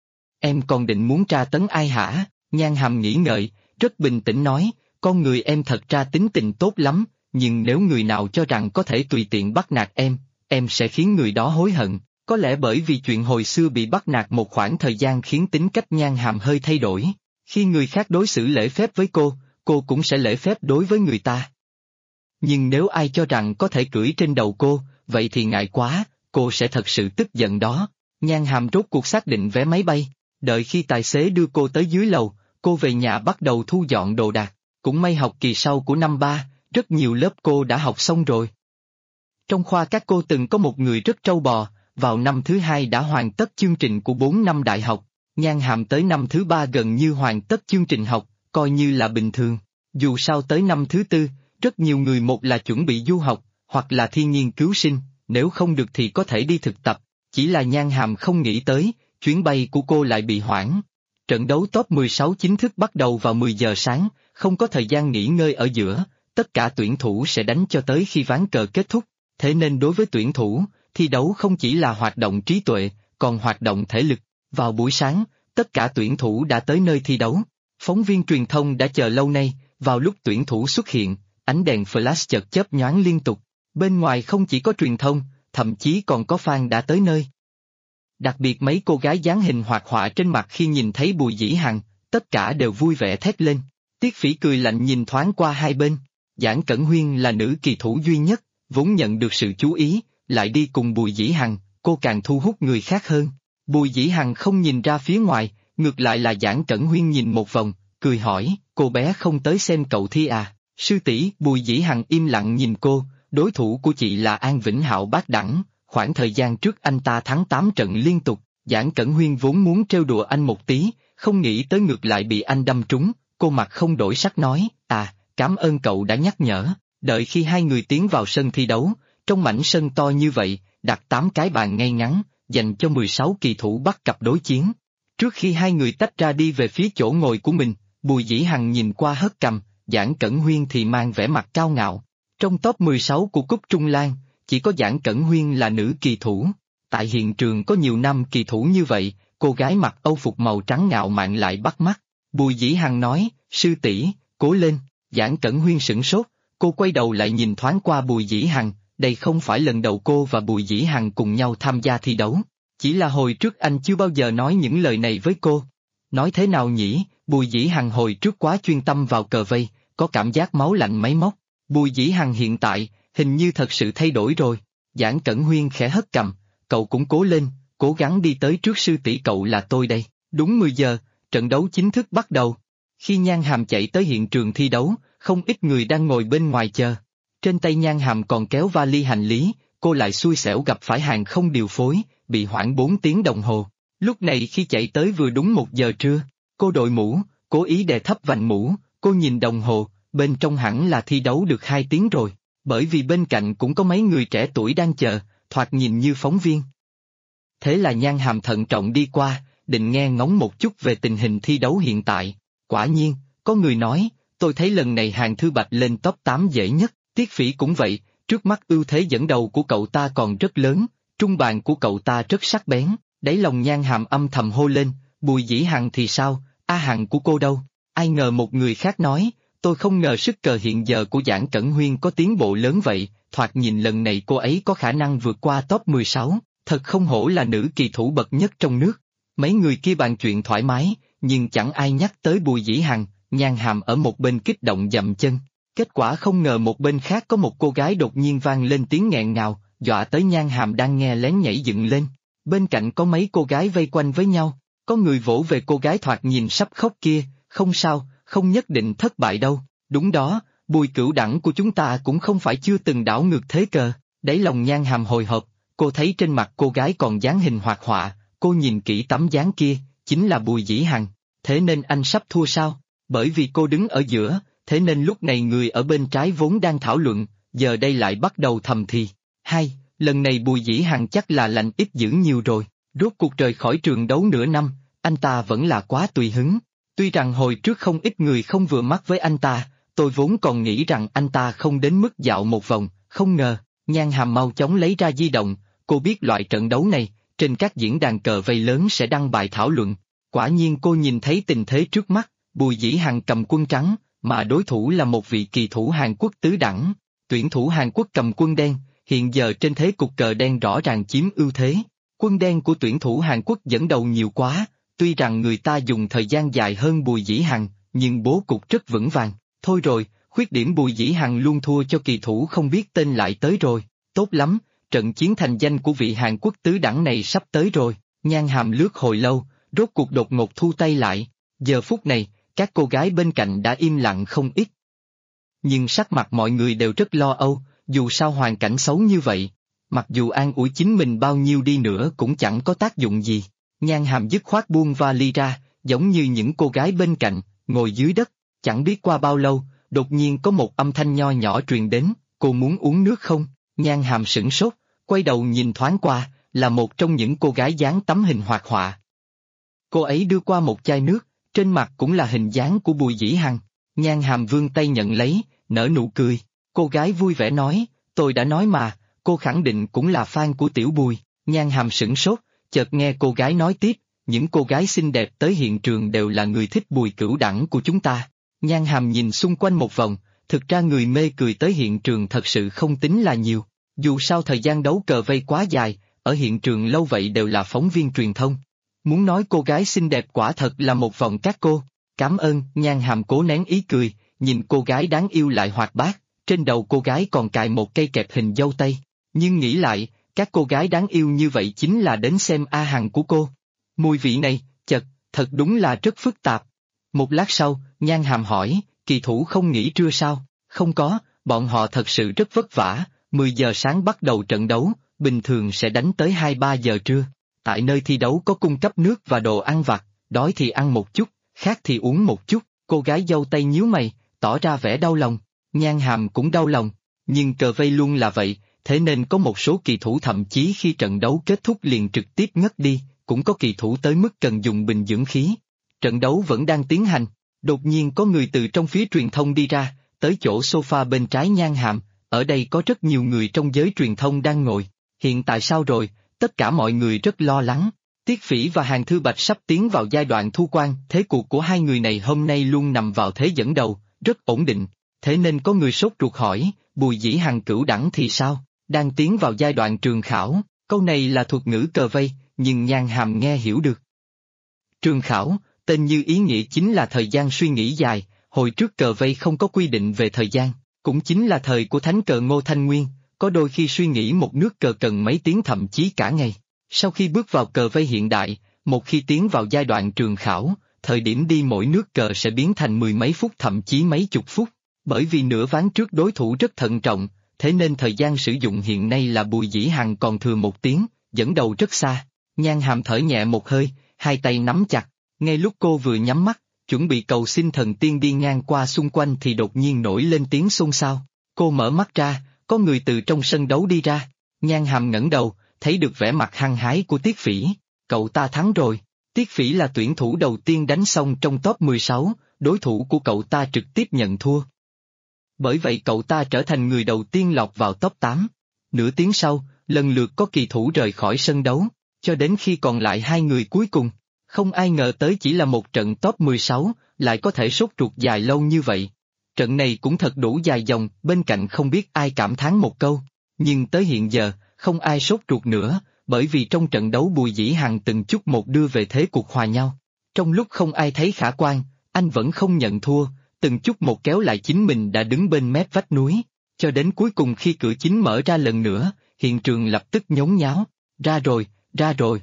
Em còn định muốn tra tấn ai hả? Nhan Hàm nghĩ ngợi, rất bình tĩnh nói, con người em thật ra tính tình tốt lắm, nhưng nếu người nào cho rằng có thể tùy tiện bắt nạt em sẽ khiến người đó hối hận. Có lẽ bởi vì chuyện hồi xưa bị bắt nạt một khoảng thời gian khiến tính cách Nhan Hàm hơi thay đổi. Khi người khác đối xử lễ phép với cô cũng sẽ lễ phép đối với người ta. Nhưng nếu ai cho rằng có thể cưỡi trên đầu cô, vậy thì ngại quá, cô sẽ thật sự tức giận đó. Nhan Hàm rốt cuộc xác định vé máy bay, đợi khi tài xế đưa cô tới dưới lầu, cô về nhà bắt đầu thu dọn đồ đạc. Cũng may học kỳ sau của năm 3, rất nhiều lớp cô đã học xong rồi. Trong khoa các cô từng có một người rất trâu bò, vào năm thứ 2 đã hoàn tất chương trình của 4 năm đại học. Nhan Hàm tới năm thứ 3 gần như hoàn tất chương trình học, coi như là bình thường. Dù sao tới năm thứ 4, rất nhiều người một là chuẩn bị du học, hoặc là thi nghiên cứu sinh, nếu không được thì có thể đi thực tập. Chỉ là Nhan Hàm không nghĩ tới, chuyến bay của cô lại bị hoãn. Trận đấu top 16 chính thức bắt đầu vào 10 giờ sáng, không có thời gian nghỉ ngơi ở giữa, tất cả tuyển thủ sẽ đánh cho tới khi ván cờ kết thúc, thế nên đối với tuyển thủ, thi đấu không chỉ là hoạt động trí tuệ, còn hoạt động thể lực. Vào buổi sáng, tất cả tuyển thủ đã tới nơi thi đấu. Phóng viên truyền thông đã chờ lâu nay, vào lúc tuyển thủ xuất hiện, ánh đèn flash chợt chớp nhoáng liên tục. Bên ngoài không chỉ có truyền thông, thậm chí còn có fan đã tới nơi. Đặc biệt mấy cô gái dán hình hoạt họa trên mặt khi nhìn thấy Bùi Dĩ Hằng, tất cả đều vui vẻ thét lên. Tiết Phỉ cười lạnh nhìn thoáng qua hai bên. Giản Cẩn Huyên là nữ kỳ thủ duy nhất, vốn nhận được sự chú ý, lại đi cùng Bùi Dĩ Hằng, cô càng thu hút người khác hơn. Bùi Dĩ Hằng không nhìn ra phía ngoài, ngược lại là Giản Cẩn Huyên nhìn một vòng, cười hỏi, cô bé không tới xem cậu thi à? Sư tỷ. Bùi Dĩ Hằng im lặng nhìn cô, đối thủ của chị là An Vĩnh Hạo bát đẳng, khoảng thời gian trước anh ta thắng 8 trận liên tục. Giản Cẩn Huyên vốn muốn trêu đùa anh một tí, không nghĩ tới ngược lại bị anh đâm trúng, cô mặt không đổi sắc nói, cảm ơn cậu đã nhắc nhở. Đợi khi hai người tiến vào sân thi đấu, trong mảnh sân to như vậy, đặt 8 cái bàn ngay ngắn, dành cho 16 kỳ thủ bắt cặp đối chiến. Trước khi hai người tách ra đi về phía chỗ ngồi của mình, Bùi Dĩ Hằng nhìn qua hất cằm, Giản Cẩn Huyên thì mang vẻ mặt cao ngạo. Trong top 16 của Cúp Trung Lan, chỉ có Giản Cẩn Huyên là nữ kỳ thủ. Tại hiện trường có nhiều nam kỳ thủ như vậy, cô gái mặc âu phục màu trắng ngạo mạn lại bắt mắt. Bùi Dĩ Hằng nói, sư tỷ, cố lên. Giản Cẩn Huyên sửng sốt, cô quay đầu lại nhìn thoáng qua Bùi Dĩ Hằng, đây không phải lần đầu cô và Bùi Dĩ Hằng cùng nhau tham gia thi đấu. Chỉ là hồi trước anh chưa bao giờ nói những lời này với cô. Nói thế nào nhỉ? Bùi Dĩ Hằng hồi trước quá chuyên tâm vào cờ vây, có cảm giác máu lạnh máy móc. Bùi Dĩ Hằng hiện tại, hình như thật sự thay đổi rồi. Giản Cẩn Huyên khẽ hất cằm, cậu cũng cố lên, cố gắng đi tới trước sư tỷ cậu là tôi đây. Đúng 10 giờ, trận đấu chính thức bắt đầu. Khi Nhan Hàm chạy tới hiện trường thi đấu, không ít người đang ngồi bên ngoài chờ. Trên tay Nhan Hàm còn kéo vali hành lý, cô lại xui xẻo gặp phải hàng không điều phối, bị hoãn 4 tiếng đồng hồ. Lúc này khi chạy tới vừa đúng 1 giờ trưa, cô đội mũ, cố ý đè thấp vành mũ, cô nhìn đồng hồ, bên trong hẳn là thi đấu được 2 tiếng rồi, bởi vì bên cạnh cũng có mấy người trẻ tuổi đang chờ, thoạt nhìn như phóng viên. Thế là Nhan Hàm thận trọng đi qua, định nghe ngóng một chút về tình hình thi đấu hiện tại. Quả nhiên, có người nói, tôi thấy lần này Hàn Thư Bạch lên top 8 dễ nhất, Tiết Phỉ cũng vậy, trước mắt ưu thế dẫn đầu của cậu ta còn rất lớn, trung bàn của cậu ta rất sắc bén, đáy lòng Nhan Hàm âm thầm hô lên, Bùi Dĩ Hằng thì sao, Hằng của cô đâu? Ai ngờ một người khác nói, tôi không ngờ sức cờ hiện giờ của Giản Cẩn Huyên có tiến bộ lớn vậy, thoạt nhìn lần này cô ấy có khả năng vượt qua top 16, thật không hổ là nữ kỳ thủ bậc nhất trong nước. Mấy người kia bàn chuyện thoải mái, nhưng chẳng ai nhắc tới Bùi Dĩ Hằng. Nhan Hàm ở một bên kích động dậm chân. Kết quả không ngờ một bên khác có một cô gái đột nhiên vang lên tiếng nghẹn ngào, dọa tới Nhan Hàm đang nghe lén nhảy dựng lên. Bên cạnh có mấy cô gái vây quanh với nhau, có người vỗ về cô gái thoạt nhìn sắp khóc kia, không sao, không nhất định thất bại đâu. Đúng đó, Bùi Cửu Đẳng của chúng ta cũng không phải chưa từng đảo ngược thế cờ. Đáy lòng Nhan Hàm hồi hộp, cô thấy trên mặt cô gái còn dán hình hoạt họa, cô nhìn kỹ tấm dán kia, chính là Bùi Dĩ Hằng. Thế nên anh sắp thua sao? Bởi vì cô đứng ở giữa, thế nên lúc này người ở bên trái vốn đang thảo luận, giờ đây lại bắt đầu thầm thì. Lần này Bùi Dĩ Hằng chắc là lành ít dữ nhiều rồi, rốt cuộc rời khỏi trường đấu nửa năm, anh ta vẫn là quá tùy hứng. Tuy rằng hồi trước không ít người không vừa mắt với anh ta, tôi vốn còn nghĩ rằng anh ta không đến mức dạo một vòng, không ngờ. Nhan Hàm mau chóng lấy ra di động, cô biết loại trận đấu này, trên các diễn đàn cờ vây lớn sẽ đăng bài thảo luận. Quả nhiên cô nhìn thấy tình thế trước mắt, Bùi Dĩ Hằng cầm quân trắng, mà đối thủ là một vị kỳ thủ Hàn Quốc tứ đẳng. Tuyển thủ Hàn Quốc cầm quân đen, hiện giờ trên thế cục cờ đen rõ ràng chiếm ưu thế. Quân đen của tuyển thủ Hàn Quốc dẫn đầu nhiều quá, tuy rằng người ta dùng thời gian dài hơn Bùi Dĩ Hằng, nhưng bố cục rất vững vàng. Thôi rồi, khuyết điểm Bùi Dĩ Hằng luôn thua cho kỳ thủ không biết tên lại tới rồi. Tốt lắm, trận chiến thành danh của vị Hàn Quốc tứ đẳng này sắp tới rồi. Nhan Hàm lướt hồi lâu, rốt cuộc đột ngột thu tay lại. Giờ phút này, các cô gái bên cạnh đã im lặng không ít. Nhưng sắc mặt mọi người đều rất lo âu, dù sao hoàn cảnh xấu như vậy, mặc dù an ủi chính mình bao nhiêu đi nữa cũng chẳng có tác dụng gì. Nhan Hàm dứt khoát buông vali ra, giống như những cô gái bên cạnh, ngồi dưới đất. Chẳng biết qua bao lâu, đột nhiên có một âm thanh nho nhỏ truyền đến, cô muốn uống nước không? Nhan Hàm sửng sốt, quay đầu nhìn thoáng qua, là một trong những cô gái dán tấm hình hoạt họa. Cô ấy đưa qua một chai nước, trên mặt cũng là hình dáng của Bùi Dĩ Hằng. Nhan Hàm vươn tay nhận lấy, nở nụ cười. Cô gái vui vẻ nói, tôi đã nói mà, cô khẳng định cũng là fan của Tiểu Bùi. Nhan Hàm sửng sốt, chợt nghe cô gái nói tiếp, những cô gái xinh đẹp tới hiện trường đều là người thích Bùi Cửu Đẳng của chúng ta. Nhan Hàm nhìn xung quanh một vòng, thực ra người mê cười tới hiện trường thật sự không tính là nhiều. Dù sao thời gian đấu cờ vây quá dài, ở hiện trường lâu vậy đều là phóng viên truyền thông. Muốn nói cô gái xinh đẹp quả thật là một vòng các cô. Cảm ơn, Nhan Hàm cố nén ý cười, nhìn cô gái đáng yêu lại hoạt bát, trên đầu cô gái còn cài một cây kẹp hình dâu tây. Nhưng nghĩ lại, các cô gái đáng yêu như vậy chính là đến xem A Hằng của cô. Mùi vị này, thật đúng là rất phức tạp. Một lát sau, Nhan Hàm hỏi, kỳ thủ không nghỉ trưa sao? Không có, bọn họ thật sự rất vất vả, 10 giờ sáng bắt đầu trận đấu, bình thường sẽ đánh tới 2-3 giờ trưa. Tại nơi thi đấu có cung cấp nước và đồ ăn vặt, đói thì ăn một chút, khát thì uống một chút. Cô gái dâu tây nhíu mày, tỏ ra vẻ đau lòng. Nhan Hàm cũng đau lòng, nhưng cờ vây luôn là vậy, thế nên có một số kỳ thủ thậm chí khi trận đấu kết thúc liền trực tiếp ngất đi, cũng có kỳ thủ tới mức cần dùng bình dưỡng khí. Trận đấu vẫn đang tiến hành, đột nhiên có người từ trong phía truyền thông đi ra, tới chỗ sofa bên trái Nhan Hàm, ở đây có rất nhiều người trong giới truyền thông đang ngồi. Hiện tại sao rồi? Tất cả mọi người rất lo lắng. Tiết Phỉ và Hàn Thư Bạch sắp tiến vào giai đoạn thu quan, thế cuộc của hai người này hôm nay luôn nằm vào thế dẫn đầu, rất ổn định. Thế nên có người sốt ruột hỏi, Bùi Dĩ Hằng Cửu Đẳng thì sao? Đang tiến vào giai đoạn trường khảo, câu này là thuật ngữ cờ vây, nhưng Nhan Hàm nghe hiểu được. Trường khảo, tên như ý nghĩa chính là thời gian suy nghĩ dài, hồi trước cờ vây không có quy định về thời gian, cũng chính là thời của thánh cờ Ngô Thanh Nguyên, có đôi khi suy nghĩ một nước cờ cần mấy tiếng thậm chí cả ngày. Sau khi bước vào cờ vây hiện đại, một khi tiến vào giai đoạn trường khảo, thời điểm đi mỗi nước cờ sẽ biến thành 10 mấy phút thậm chí mấy chục phút. Bởi vì nửa ván trước đối thủ rất thận trọng, thế nên thời gian sử dụng hiện nay là Bùi Dĩ Hằng còn thừa 1 tiếng, dẫn đầu rất xa. Nhan Hàm thở nhẹ một hơi, hai tay nắm chặt, ngay lúc cô vừa nhắm mắt, chuẩn bị cầu xin thần tiên đi ngang qua xung quanh thì đột nhiên nổi lên tiếng xôn xao. Cô mở mắt ra, có người từ trong sân đấu đi ra. Nhan Hàm ngẩng đầu, thấy được vẻ mặt hăng hái của Tiết Phỉ. Cậu ta thắng rồi. Tiết Phỉ là tuyển thủ đầu tiên đánh xong trong top 16, đối thủ của cậu ta trực tiếp nhận thua. Bởi vậy cậu ta trở thành người đầu tiên lọt vào top 8. Nửa tiếng sau, lần lượt có kỳ thủ rời khỏi sân đấu, cho đến khi còn lại hai người cuối cùng. Không ai ngờ tới chỉ là một trận top 16, lại có thể sốt ruột dài lâu như vậy. Trận này cũng thật đủ dài dòng, bên cạnh không biết ai cảm thán một câu. Nhưng tới hiện giờ, không ai sốt ruột nữa, bởi vì trong trận đấu Bùi Dĩ Hằng từng chút một đưa về thế cuộc hòa nhau. Trong lúc không ai thấy khả quan, anh vẫn không nhận thua, từng chút một kéo lại chính mình đã đứng bên mép vách núi, cho đến cuối cùng khi cửa chính mở ra lần nữa, hiện trường lập tức nhốn nháo. Ra rồi, ra rồi.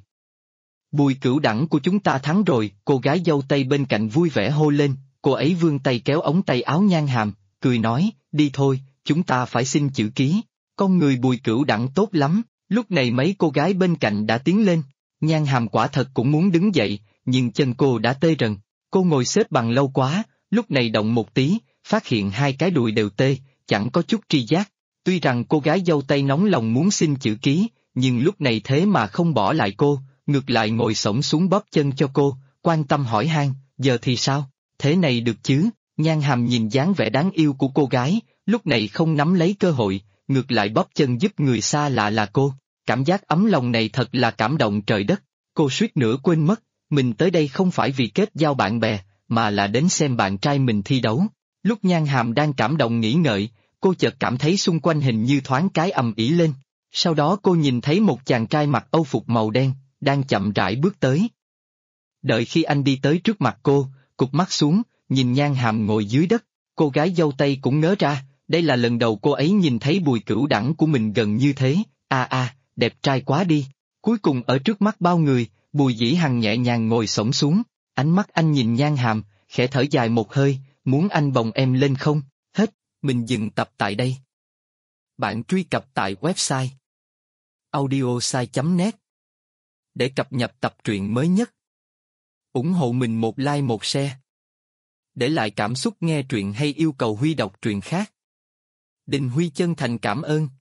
Bùi Cửu Đẳng của chúng ta thắng rồi, cô gái dâu tây bên cạnh vui vẻ hô lên, cô ấy vươn tay kéo ống tay áo Nhan Hàm, cười nói, đi thôi, chúng ta phải xin chữ ký. Con người Bùi Cửu Đẳng tốt lắm. Lúc này mấy cô gái bên cạnh đã tiến lên, Nhan Hàm quả thật cũng muốn đứng dậy, nhưng chân cô đã tê rần. Cô ngồi xếp bằng lâu quá, lúc này động một tí, phát hiện hai cái đùi đều tê, chẳng có chút tri giác. Tuy rằng cô gái dâu tây nóng lòng muốn xin chữ ký, nhưng lúc này thế mà không bỏ lại cô, ngược lại ngồi xổm xuống bóp chân cho cô, quan tâm hỏi han, giờ thì sao, thế này được chứ? Nhan Hàm nhìn dáng vẻ đáng yêu của cô gái, lúc này không nắm lấy cơ hội, ngược lại bóp chân giúp người xa lạ là cô. Cảm giác ấm lòng này thật là cảm động trời đất. Cô suýt nữa quên mất, mình tới đây không phải vì kết giao bạn bè, mà là đến xem bạn trai mình thi đấu. Lúc Nhan Hàm đang cảm động nghĩ ngợi, cô chợt cảm thấy xung quanh hình như thoáng cái ầm ĩ lên. Sau đó cô nhìn thấy một chàng trai mặc âu phục màu đen, đang chậm rãi bước tới. Đợi khi anh đi tới trước mặt cô, cụp mắt xuống, nhìn Nhan Hàm ngồi dưới đất, cô gái dâu tây cũng ngớ ra, đây là lần đầu cô ấy nhìn thấy Bùi Cửu Đẳng của mình gần như thế, đẹp trai quá đi. Cuối cùng ở trước mắt bao người, Bùi Dĩ Hằng nhẹ nhàng ngồi xổm xuống, ánh mắt anh nhìn Nhan Hàm, khẽ thở dài một hơi, muốn anh bồng em lên không? Hết, mình dừng tập tại đây. Bạn truy cập tại website audiosai.net để cập nhật tập truyện mới nhất. Ủng hộ mình một like một share. Để lại cảm xúc nghe truyện hay yêu cầu Huy đọc truyện khác. Đình Huy chân thành cảm ơn.